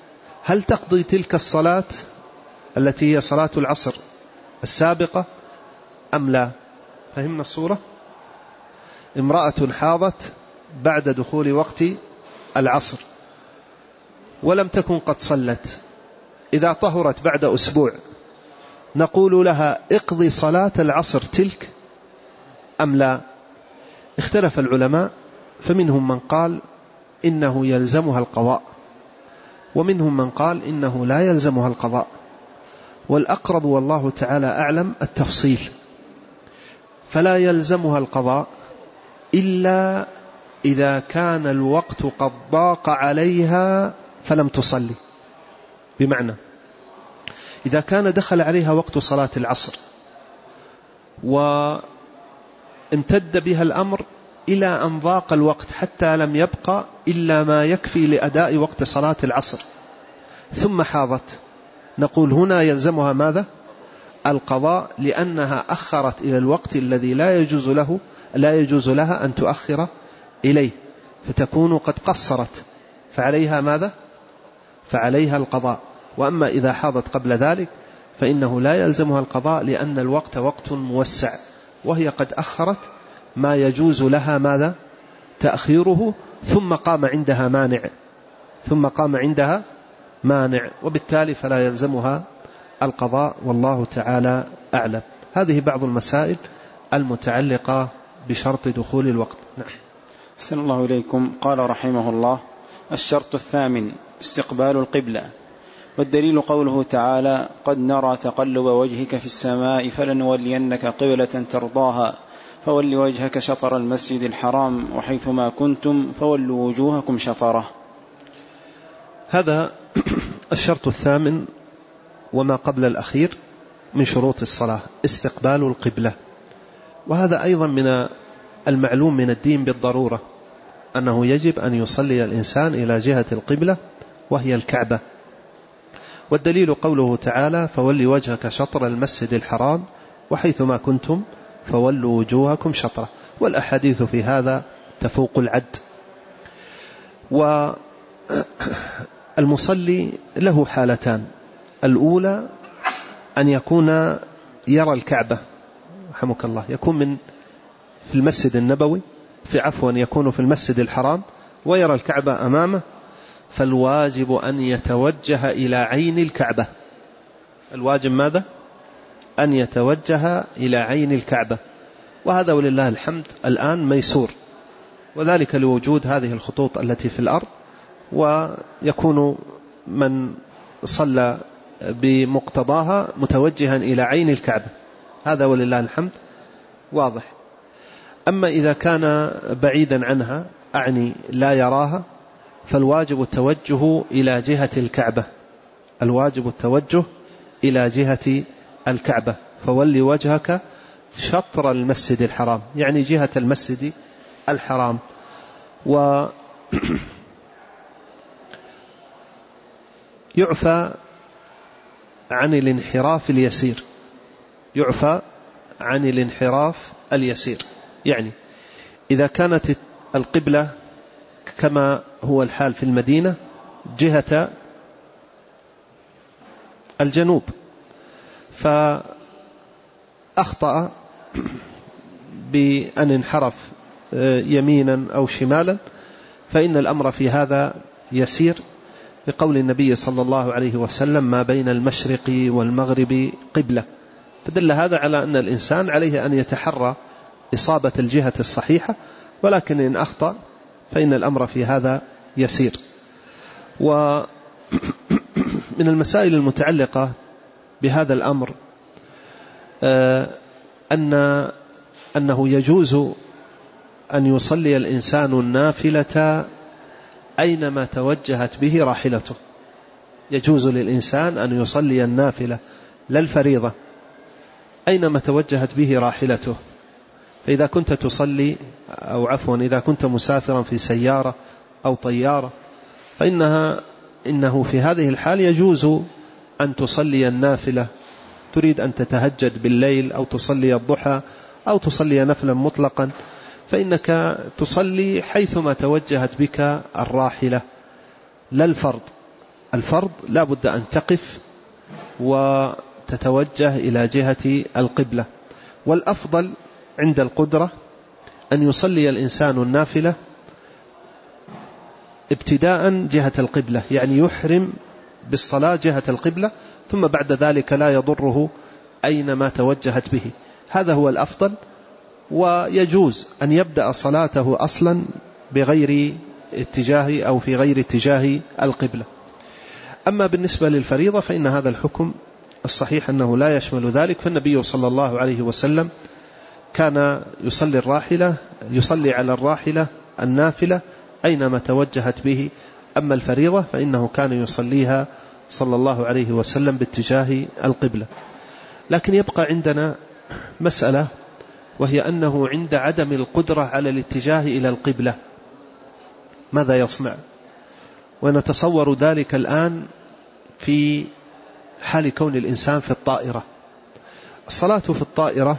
هل تقضي تلك الصلاة التي هي صلاة العصر السابقة أم لا؟ فهمنا الصورة؟ امرأة حاضت بعد دخول وقت العصر ولم تكن قد صلت، إذا طهرت بعد أسبوع نقول لها اقضي صلاة العصر تلك أم لا؟ اختلف العلماء، فمنهم من قال إنه يلزمها القضاء، ومنهم من قال إنه لا يلزمها القضاء، والأقرب والله تعالى أعلم التفصيل، فلا يلزمها القضاء إلا إذا كان الوقت قد ضاق عليها فلم تصلي. بمعنى إذا كان دخل عليها وقت صلاة العصر وامتد بها الأمر إلى أن ضاق الوقت حتى لم يبقى إلا ما يكفي لأداء وقت صلاة العصر ثم حاضت، نقول هنا يلزمها ماذا؟ القضاء، لأنها أخرت إلى الوقت الذي لا يجوز لها أن تؤخر إليه، فتكون قد قصرت، فعليها ماذا؟ فعليها القضاء. وأما إذا حاضت قبل ذلك فإنه لا يلزمها القضاء، لأن الوقت وقت موسع، وهي قد أخرت ما يجوز لها ماذا؟ تأخيره، ثم قام عندها مانع، وبالتالي فلا يلزمها القضاء، والله تعالى أعلم. هذه بعض المسائل المتعلقة بشرط دخول الوقت. نعم. أحسن الله إليكم. قال رحمه الله: الشرط الثامن استقبال القبلة، والدليل قوله تعالى: قد نرى تقلب وجهك في السماء فلنولينك قبلة ترضاها فول وجهك شطر المسجد الحرام وحيثما كنتم فولوا وجوهكم شطره. هذا الشرط الثامن وما قبل الأخير من شروط الصلاة، استقبال القبلة، وهذا أيضا من المعلوم من الدين بالضرورة، أنه يجب أن يصلي الإنسان إلى جهة القبلة وهي الكعبة. والدليل قوله تعالى: فولي وجهك شطر المسجد الحرام وحيثما كنتم فولوا وجوهكم شطره، والأحاديث في هذا تفوق العد. والمصلي له حالتان: الأولى أن يكون يرى الكعبة، رحمك الله، يكون في المسجد النبوي، يكون في المسجد الحرام ويرى الكعبة أمامه، فالواجب أن يتوجه إلى عين الكعبة. الواجب ماذا؟ أن يتوجه إلى عين الكعبة، وهذا ولله الحمد الآن ميسور، وذلك لوجود هذه الخطوط التي في الأرض، ويكون من صلى بمقتضاها متوجها إلى عين الكعبة، هذا ولله الحمد واضح. أما إذا كان بعيدا عنها، أعني لا يراها، فالواجب التوجه إلى جهة الكعبة، فولي وجهك شطر المسجد الحرام، يعني جهة المسجد الحرام. ويعفى عن الانحراف اليسير، يعني إذا كانت القبلة كما هو الحال في المدينة جهة الجنوب، فأخطأ بأن انحرف يمينا أو شمالا، فإن الأمر في هذا يسير، لقول النبي صلى الله عليه وسلم: ما بين المشرق والمغرب قبلة، فدل هذا على أن الإنسان عليه أن يتحرى إصابة الجهة الصحيحة، ولكن إن أخطأ فإن الأمر في هذا يسير. ومن المسائل المتعلقة بهذا الأمر أنه يجوز أن يصلي الإنسان النافلة أينما توجهت به راحلته، يجوز للإنسان أن يصلي النافلة لا الفريضة أينما توجهت به راحلته. فإذا كنت تصلي إذا كنت مسافرا في سيارة أو طيارة إنه في هذه الحال يجوز أن تصلي النافلة، تريد أن تتهجد بالليل أو تصلي الضحى أو تصلي نفلا مطلقا، فإنك تصلي حيثما توجهت بك الراحلة لا الفرض. الفرض لا بد أن تقف وتتوجه إلى جهة القبلة. والأفضل عند القدرة أن يصلي الإنسان النافلة ابتداء جهة القبلة، يعني يحرم بالصلاة جهة القبلة، ثم بعد ذلك لا يضره أينما توجهت به. هذا هو الأفضل. ويجوز أن يبدأ صلاته أصلا بغير اتجاه أو في غير اتجاه القبلة. أما بالنسبة للفريضة فإن هذا الحكم الصحيح أنه لا يشمل ذلك، فالنبي صلى الله عليه وسلم كان يصلي على الراحلة النافلة أينما توجهت به. أما الفريضة فإنه كان يصليها صلى الله عليه وسلم باتجاه القبلة. لكن يبقى عندنا مسألة، وهي أنه عند عدم القدرة على الاتجاه إلى القبلة ماذا يصنع؟ ونتصور ذلك الآن في حال كون الإنسان في الطائرة. الصلاة في الطائرة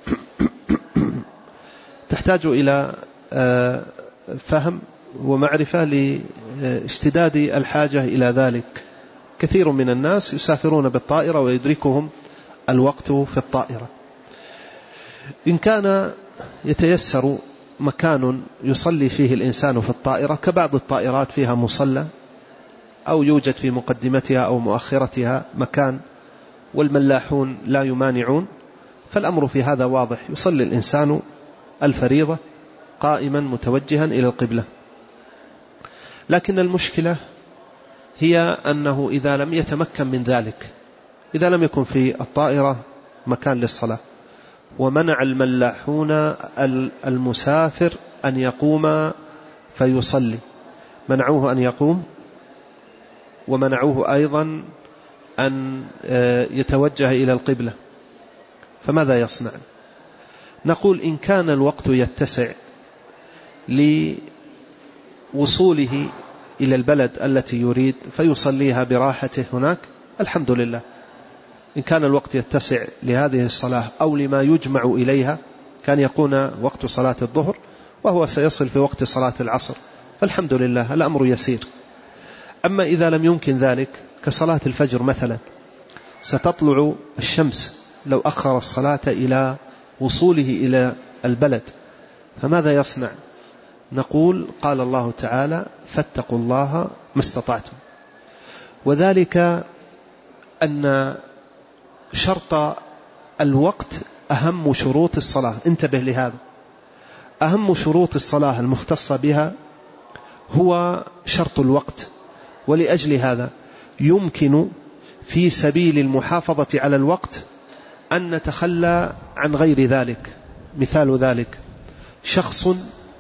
تحتاج إلى فهم ومعرفة لاشتداد الحاجة إلى ذلك. كثير من الناس يسافرون بالطائرة ويدركهم الوقت في الطائرة. إن كان يتيسر مكان يصلي فيه الإنسان في الطائرة، كبعض الطائرات فيها مصلى أو يوجد في مقدمتها أو مؤخرتها مكان والملاحون لا يمانعون، فالأمر في هذا واضح، يصلي الإنسان الفريضة قائما متوجها إلى القبلة. لكن المشكلة هي أنه إذا لم يتمكن من ذلك، إذا لم يكن في الطائرة مكان للصلاة، ومنع الملاحون المسافر أن يقوم فيصلي، منعوه أن يقوم ومنعوه أيضا أن يتوجه إلى القبلة، فماذا يصنع؟ نقول إن كان الوقت يتسع لوصوله إلى البلد التي يريد فيصليها براحته هناك، الحمد لله. إن كان الوقت يتسع لهذه الصلاة أو لما يجمع إليها، كان يكون وقت صلاة الظهر وهو سيصل في وقت صلاة العصر، فالحمد لله الأمر يسير. أما إذا لم يمكن ذلك كصلاة الفجر مثلا، ستطلع الشمس لو أخر الصلاة إلى وصوله إلى البلد، فماذا يصنع؟ نقول قال الله تعالى فاتقوا الله ما استطعتم. وذلك أن شرط الوقت أهم شروط الصلاة، انتبه لهذا، أهم شروط الصلاة المختصة بها هو شرط الوقت. ولأجل هذا يمكن في سبيل المحافظة على الوقت أن نتخلى عن غير ذلك. مثال ذلك شخص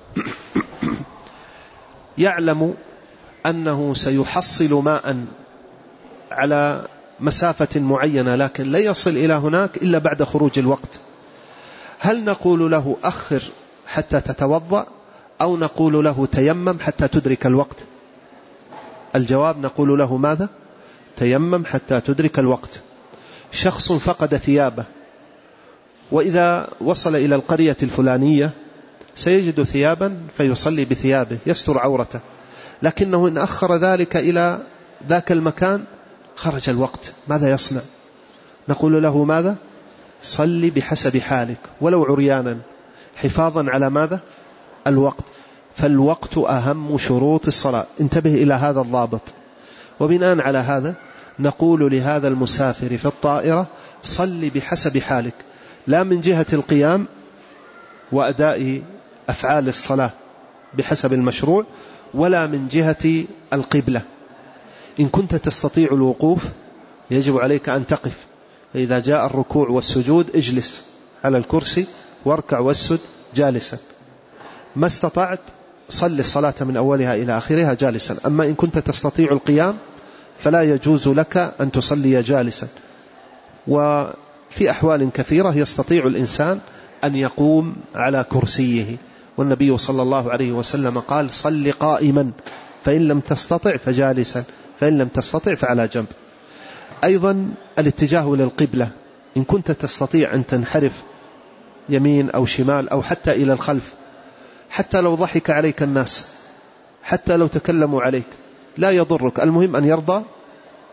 يعلم أنه سيحصل ماء على مسافة معينة، لكن لا يصل إلى هناك إلا بعد خروج الوقت، هل نقول له أخر حتى تتوضأ أو نقول له تيمم حتى تدرك الوقت؟ الجواب نقول له ماذا؟ تيمم حتى تدرك الوقت. شخص فقد ثيابه، وإذا وصل إلى القرية الفلانية سيجد ثيابا فيصلي بثيابه يستر عورته، لكنه إن أخر ذلك إلى ذاك المكان خرج الوقت، ماذا يصنع؟ نقول له ماذا؟ صلي بحسب حالك ولو عريانا، حفاظا على ماذا؟ الوقت. فالوقت أهم شروط الصلاة، انتبه إلى هذا الضابط. وبناء على هذا نقول لهذا المسافر في الطائرة صلي بحسب حالك، لا من جهة القيام وأداء أفعال الصلاة بحسب المشروع، ولا من جهة القبلة. إن كنت تستطيع الوقوف يجب عليك أن تقف، فإذا جاء الركوع والسجود اجلس على الكرسي واركع واسجد جالسا. ما استطعت صل الصلاة من أولها إلى آخرها جالسا. أما إن كنت تستطيع القيام فلا يجوز لك أن تصلي جالسا. وفي أحوال كثيرة يستطيع الإنسان أن يقوم على كرسيه، والنبي صلى الله عليه وسلم قال صل قائما، فإن لم تستطع فجالسا، فإن لم تستطع فعلى جنب. أيضا الاتجاه للقبلة، إن كنت تستطيع أن تنحرف يمين أو شمال أو حتى إلى الخلف، حتى لو ضحك عليك الناس، حتى لو تكلموا عليك لا يضرك، المهم أن يرضى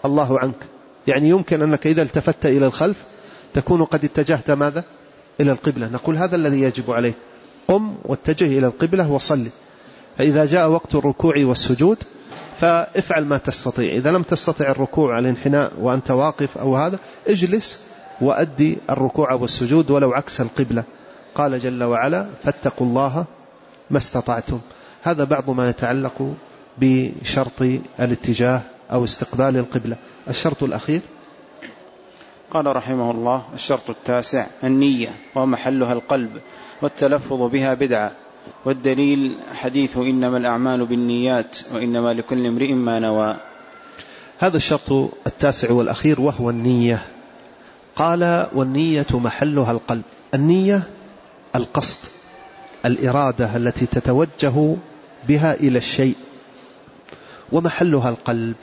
الله عنك. يعني يمكن أنك إذا التفت إلى الخلف تكون قد اتجهت ماذا؟ إلى القبلة. نقول هذا الذي يجب عليك، قم واتجه إلى القبلة وصلي. فإذا جاء وقت الركوع والسجود فافعل ما تستطيع. إذا لم تستطع الركوع على الانحناء وأنت واقف أو هذا، اجلس وأدي الركوع والسجود ولو عكس القبلة. قال جل وعلا فاتقوا الله ما استطعتم. هذا بعض ما يتعلق بشرط الاتجاه أو استقبال القبلة. الشرط الأخير قال رحمه الله الشرط التاسع النية ومحلها القلب والتلفظ بها بدعة، والدليل حديث إنما الأعمال بالنيات وإنما لكل امرئ ما نوى. هذا الشرط التاسع والأخير وهو النية. قال والنية محلها القلب. النية القصد، الإرادة التي تتوجه بها إلى الشيء، ومحلها القلب.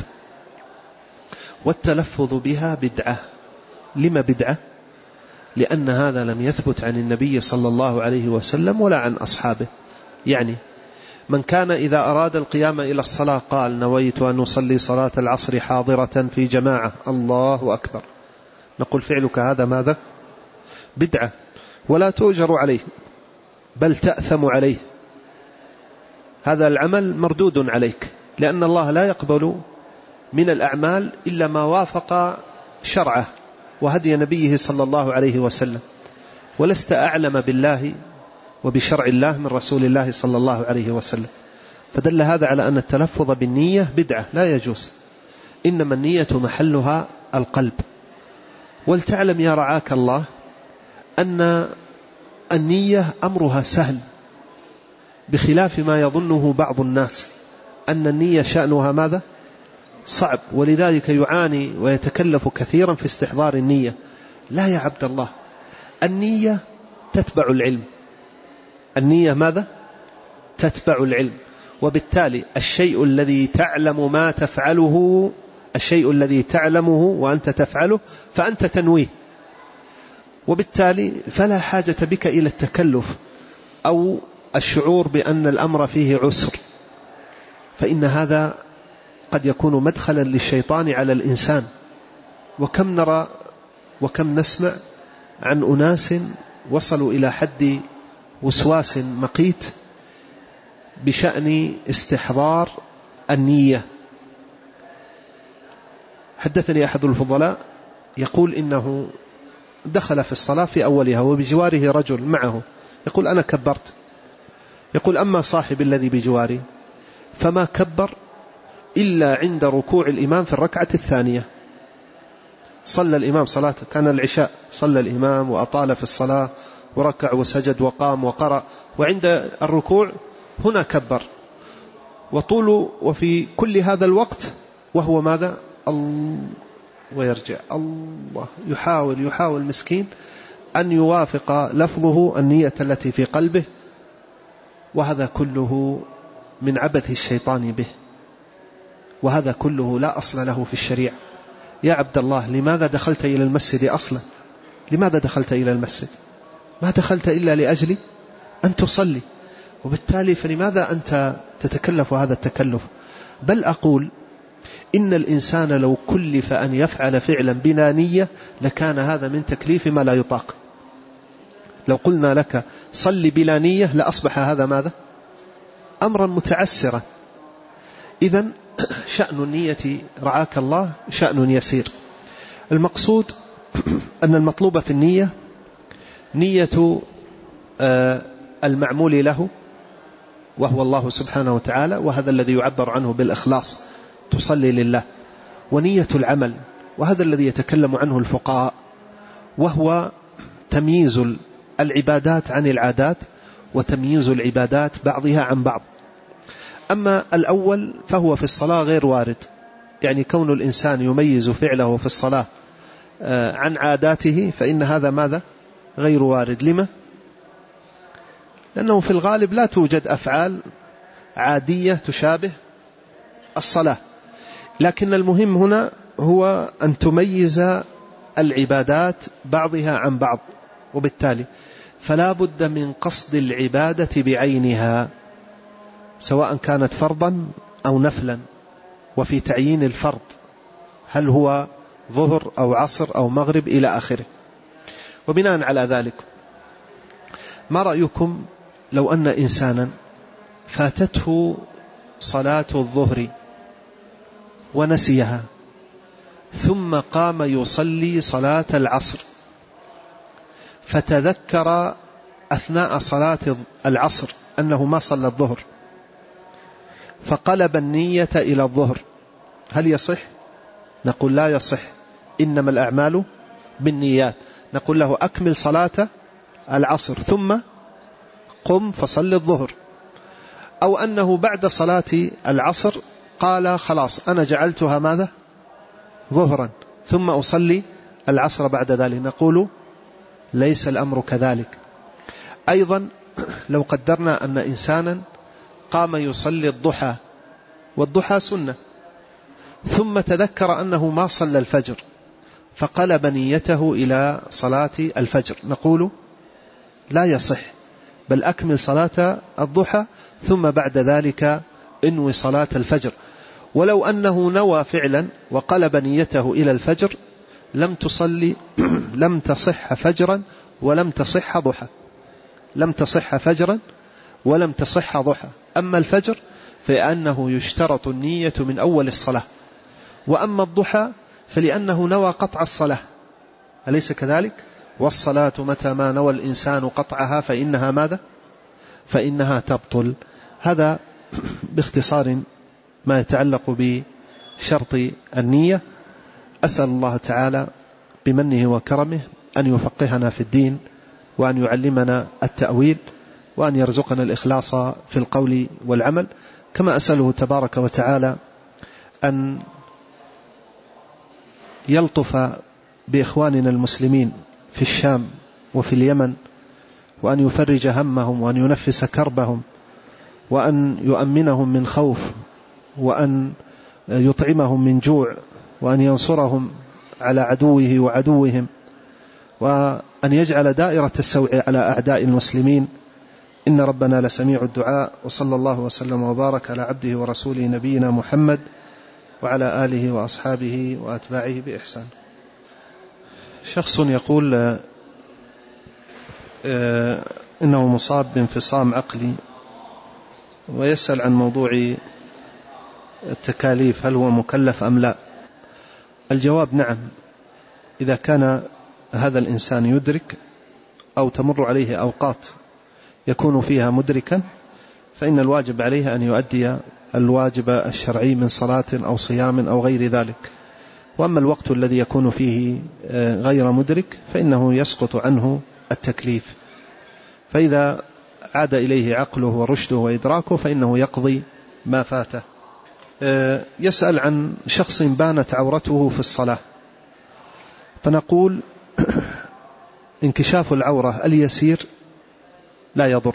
والتلفظ بها بدعة. لما بدعة؟ لأن هذا لم يثبت عن النبي صلى الله عليه وسلم ولا عن أصحابه. يعني من كان إذا أراد القيام إلى الصلاة قال نويت أن أصلي صلاة العصر حاضرة في جماعة، الله أكبر، نقول فعلك هذا ماذا؟ بدعة، ولا تؤجر عليه بل تأثم عليه. هذا العمل مردود عليك، لأن الله لا يقبل من الأعمال إلا ما وافق شرعه وهدي نبيه صلى الله عليه وسلم، ولست أعلم بالله وبشرع الله من رسول الله صلى الله عليه وسلم. فدل هذا على أن التلفظ بالنية بدعة لا يجوز، إنما النية محلها القلب. ولتعلم يا رعاك الله أن النية أمرها سهل، بخلاف ما يظنه بعض الناس أن النية شأنها ماذا؟ صعب، ولذلك يعاني ويتكلف كثيرا في استحضار النية. لا يا عبد الله، النية تتبع العلم. النية ماذا؟ تتبع العلم. وبالتالي الشيء الذي تعلم ما تفعله، الشيء الذي تعلمه وأنت تفعله فأنت تنويه، وبالتالي فلا حاجة بك إلى التكلف أو الشعور بأن الأمر فيه عسر، فإن هذا قد يكون مدخلا للشيطان على الإنسان. وكم نرى وكم نسمع عن أناس وصلوا إلى حد وسواس مقيت بشأن استحضار النية. حدثني أحد الفضلاء يقول إنه دخل في الصلاة في أولها وبجواره رجل معه، يقول أنا كبرت، يقول أما صاحب الذي بجواري فما كبر إلا عند ركوع الإمام في الركعة الثانية. صلى الإمام صلاة كان العشاء، صلى الإمام وأطال في الصلاة وركع وسجد وقام وقرأ، وعند الركوع هنا كبر، وطول وفي كل هذا الوقت وهو ماذا؟ الله، ويرجع الله، يحاول مسكين أن يوافق لفظه النية التي في قلبه، وهذا كله من عبث الشيطان به، وهذا كله لا أصل له في الشريعة. يا عبد الله، لماذا دخلت إلى المسجد أصلا؟ لماذا دخلت إلى المسجد؟ ما دخلت إلا لأجل أن تصلي، وبالتالي فلماذا أنت تتكلف هذا التكلف؟ بل أقول إن الإنسان لو كلف أن يفعل فعلا بلا نية لكان هذا من تكليف ما لا يطاق. لو قلنا لك صل بلا نية لأصبح هذا ماذا؟ أمرا متعسرا. إذن شأن النية رعاك الله شأن يسير. المقصود أن المطلوب في النية نية المعمول له وهو الله سبحانه وتعالى، وهذا الذي يعبر عنه بالإخلاص، تصلي لله. ونية العمل، وهذا الذي يتكلم عنه الفقهاء، وهو تمييز العبادات عن العادات وتمييز العبادات بعضها عن بعض. أما الأول فهو في الصلاة غير وارد، يعني كون الإنسان يميز فعله في الصلاة عن عاداته فإن هذا ماذا؟ غير وارد. لما؟ لأنه في الغالب لا توجد أفعال عادية تشابه الصلاة، لكن المهم هنا هو أن تميز العبادات بعضها عن بعض، وبالتالي فلا بد من قصد العبادة بعينها سواء كانت فرضا أو نفلا. وفي تعيين الفرض هل هو ظهر أو عصر أو مغرب إلى آخره. وبناء على ذلك ما رأيكم لو أن إنسانا فاتته صلاة الظهر ونسيها ثم قام يصلي صلاة العصر، فتذكر أثناء صلاة العصر أنه ما صلى الظهر فقلب النية إلى الظهر، هل يصح؟ نقول لا يصح، إنما الأعمال بالنيات. نقول له أكمل صلاة العصر ثم قم فصل الظهر. أو أنه بعد صلاة العصر قال خلاص أنا جعلتها ماذا؟ ظهرا، ثم أصلي العصر بعد ذلك، نقول ليس الأمر كذلك. أيضا لو قدرنا أن إنسانا قام يصلي الضحى، والضحى سنة، ثم تذكر أنه ما صلى الفجر فقلب نيته إلى صلاة الفجر، نقول لا يصح، بل أكمل صلاة الضحى ثم بعد ذلك انوي صلاة الفجر. ولو أنه نوى فعلا وقلب نيته إلى الفجر لم تصح فجرا ولم تصح ضحى، لم تصح فجرا ولم تصح ضحى. أما الفجر فإنه يشترط النية من أول الصلاة، وأما الضحى فلأنه نوى قطع الصلاة، أليس كذلك؟ والصلاة متى ما نوى الإنسان قطعها فإنها ماذا؟ فإنها تبطل. هذا باختصار ما يتعلق بشرط النية. أسأل الله تعالى بمنه وكرمه أن يفقهنا في الدين، وأن يعلمنا التأويل، وأن يرزقنا الإخلاص في القول والعمل. كما أسأله تبارك وتعالى أن يلطف بإخواننا المسلمين في الشام وفي اليمن، وأن يفرج همهم، وأن ينفس كربهم، وأن يؤمنهم من خوف، وأن يطعمهم من جوع، وأن ينصرهم على عدوه وعدوهم، وأن يجعل دائرة السوء على أعداء المسلمين. إن ربنا لسميع الدعاء. وصلى الله وسلم وبارك على عبده ورسوله نبينا محمد وعلى آله وأصحابه وأتباعه بإحسان. شخص يقول إنه مصاب بانفصام عقلي، ويسأل عن موضوع التكاليف، هل هو مكلف أم لا؟ الجواب نعم، إذا كان هذا الإنسان يدرك أو تمر عليه أوقات يكون فيها مدركا فإن الواجب عليه أن يؤدي الواجب الشرعي من صلاة أو صيام أو غير ذلك. وأما الوقت الذي يكون فيه غير مدرك فإنه يسقط عنه التكليف، فإذا عاد إليه عقله ورشده وإدراكه فإنه يقضي ما فاته. يسأل عن شخص بانت عورته في الصلاة، فنقول انكشاف العورة اليسير لا يضر.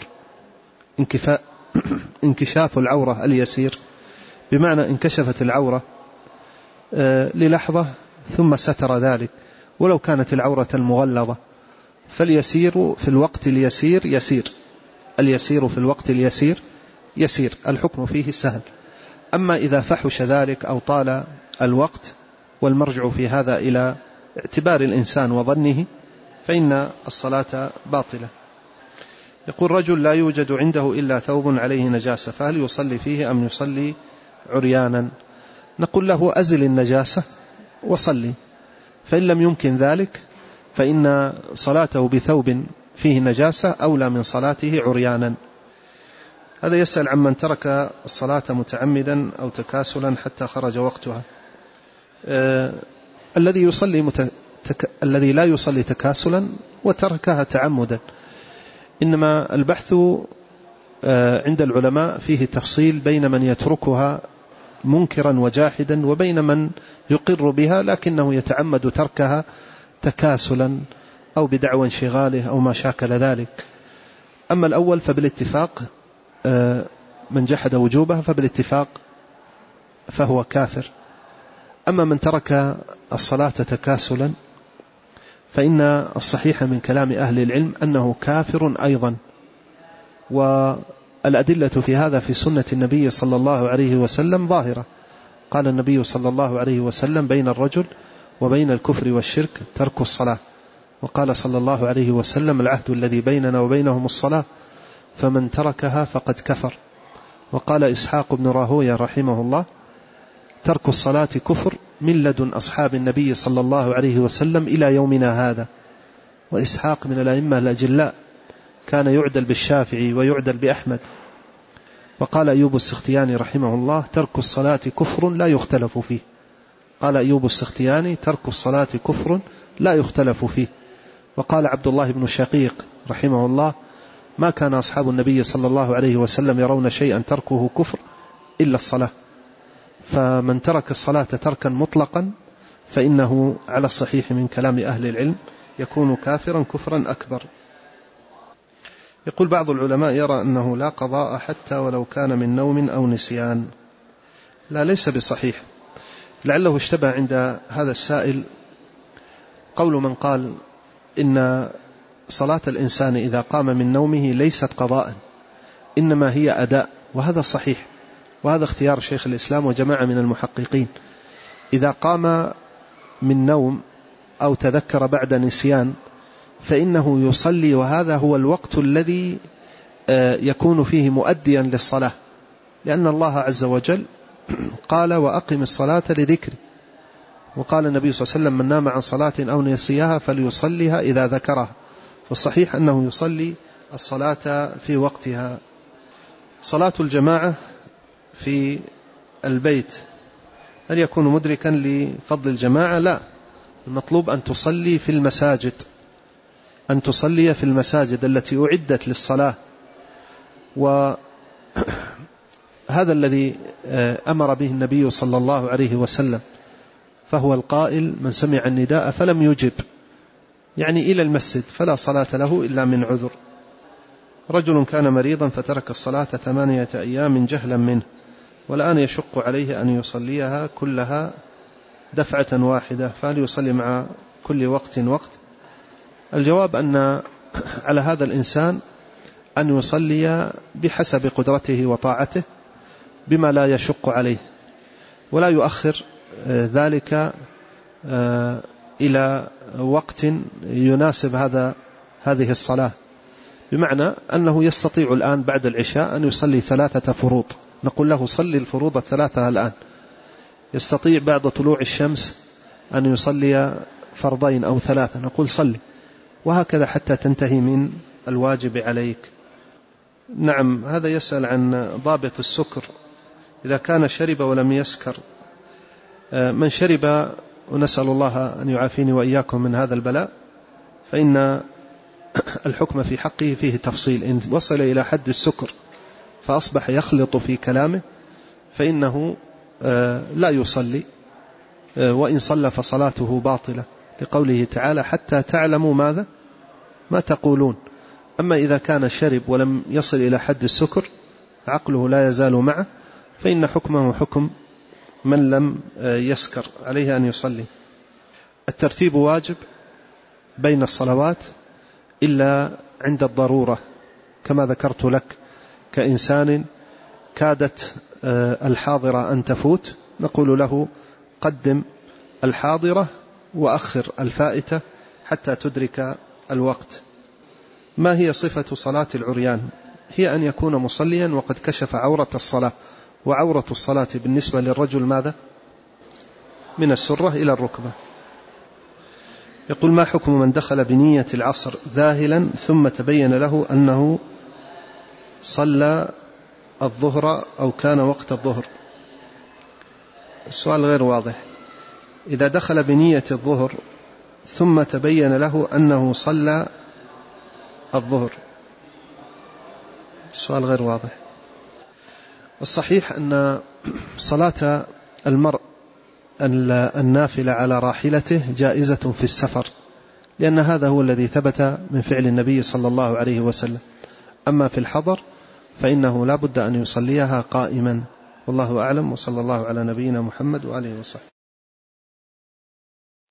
انكشاف العورة اليسير بمعنى انكشفت العورة للحظة ثم ستر ذلك، ولو كانت العورة المغلظة فاليسير في الوقت اليسير يسير، اليسير في الوقت اليسير يسير، الحكم فيه سهل. أما إذا فحش ذلك أو طال الوقت، والمرجع في هذا إلى اعتبار الإنسان وظنه، فإن الصلاة باطلة. يقول رجل لا يوجد عنده إلا ثوب عليه نجاسة، فهل يصلي فيه أم يصلي عريانا؟ نقول له أزل النجاسة وصلي، فإن لم يمكن ذلك فإن صلاته بثوب فيه نجاسة أولى من صلاته عريانا. هذا يسأل عن من ترك الصلاة متعمدا أو تكاسلا حتى خرج وقتها. الذي لا يصلي تكاسلا وتركها تعمدا، إنما البحث عند العلماء فيه تفصيل بين من يتركها منكرا وجاحدا وبين من يقر بها لكنه يتعمد تركها تكاسلا أو بدعوى انشغاله أو ما شاكل ذلك. أما الأول فبالاتفاق من جحد وجوبها فبالاتفاق فهو كافر. أما من ترك الصلاة تكاسلا فإن الصحيح من كلام أهل العلم أنه كافر أيضا، والأدلة في هذا في سنة النبي صلى الله عليه وسلم ظاهرة. قال النبي صلى الله عليه وسلم: بين الرجل وبين الكفر والشرك ترك الصلاة. وقال صلى الله عليه وسلم: العهد الذي بيننا وبينهم الصلاة، فمن تركها فقد كفر. وقال إسحاق بن راهويه رحمه الله: ترك الصلاة كفر من لدن أصحاب النبي صلى الله عليه وسلم إلى يومنا هذا. وإسحاق من الأئمة الأجلاء، كان يعدل بالشافعي ويعدل بأحمد. وقال أيوب السختياني رحمه الله: ترك الصلاة كفر لا يختلف فيه. قال أيوب السختياني: ترك الصلاة كفر لا يختلف فيه. وقال عبد الله بن شقيق رحمه الله: ما كان أصحاب النبي صلى الله عليه وسلم يرون شيئا تركه كفر إلا الصلاة. فمن ترك الصلاة تركا مطلقا فإنه على الصحيح من كلام أهل العلم يكون كافرا كفرا أكبر. يقول بعض العلماء يرى أنه لا قضاء حتى ولو كان من نوم أو نسيان. لا، ليس بصحيح. لعله اشتبه عند هذا السائل قول من قال إن صلاة الإنسان إذا قام من نومه ليست قضاء، إنما هي أداء، وهذا صحيح، وهذا اختيار شيخ الإسلام وجماعة من المحققين. إذا قام من نوم أو تذكر بعد نسيان فإنه يصلي، وهذا هو الوقت الذي يكون فيه مؤديا للصلاة، لأن الله عز وجل قال: وأقم الصلاة لذكري. وقال النبي صلى الله عليه وسلم: من نام عن صلاة أو نسيها فليصليها إذا ذكرها. والصحيح أنه يصلي الصلاة في وقتها. صلاة الجماعة في البيت هل يكون مدركا لفضل الجماعة؟ لا، المطلوب أن تصلي في المساجد، أن تصلي في المساجد التي أعدت للصلاة. وهذا الذي أمر به النبي صلى الله عليه وسلم، فهو القائل: من سمع النداء فلم يجب، يعني إلى المسجد، فلا صلاة له إلا من عذر. رجل كان مريضا فترك الصلاة 8 أيام جهلا منه، والآن يشق عليه أن يصليها كلها دفعة واحدة، فهل يصلي مع كل وقت وقت؟ الجواب أن على هذا الإنسان أن يصلي بحسب قدرته وطاعته بما لا يشق عليه، ولا يؤخر ذلك إلى وقت يناسب هذه الصلاة. بمعنى أنه يستطيع الآن بعد العشاء أن يصلي 3 فروض، نقول له: صلي الفروض 3 الآن. يستطيع بعد طلوع الشمس أن يصلي 2 أو 3، نقول: صلي، وهكذا حتى تنتهي من الواجب عليك. نعم. هذا يسأل عن ضابط السكر إذا كان شرب ولم يسكر. من شرب، ونسأل الله أن يعافيني وإياكم من هذا البلاء، فإن الحكم في حقه فيه تفصيل. إن وصل إلى حد السكر فأصبح يخلط في كلامه فإنه لا يصلي، وإن صلى فصلاته باطلة، لقوله تعالى: حتى تعلموا ماذا ما تقولون. أما إذا كان شرب ولم يصل إلى حد السكر، عقله لا يزال معه، فإن حكمه حكم من لم يسكر، عليه أن يصلي. الترتيب واجب بين الصلوات إلا عند الضرورة، كما ذكرت لك، كإنسان كادت الحاضرة أن تفوت، نقول له: قدم الحاضرة وأخر الفائتة حتى تدرك الوقت. ما هي صفة صلاة العريان؟ هي أن يكون مصليا وقد كشف عورة الصلاة، وعورة الصلاة بالنسبة للرجل ماذا؟ من السرة إلى الركبة. يقول: ما حكم من دخل بنية العصر ذاهلا ثم تبين له أنه صلى الظهر أو كان وقت الظهر؟ السؤال غير واضح. إذا دخل بنية الظهر ثم تبين له أنه صلى الظهر، السؤال غير واضح. الصحيح أن صلاة المرء النافلة على راحلته جائزة في السفر، لأن هذا هو الذي ثبت من فعل النبي صلى الله عليه وسلم. أما في الحضر فإنه لا بد أن يصليها قائما. والله أعلم، وصلى الله على نبينا محمد وآله وصحبه.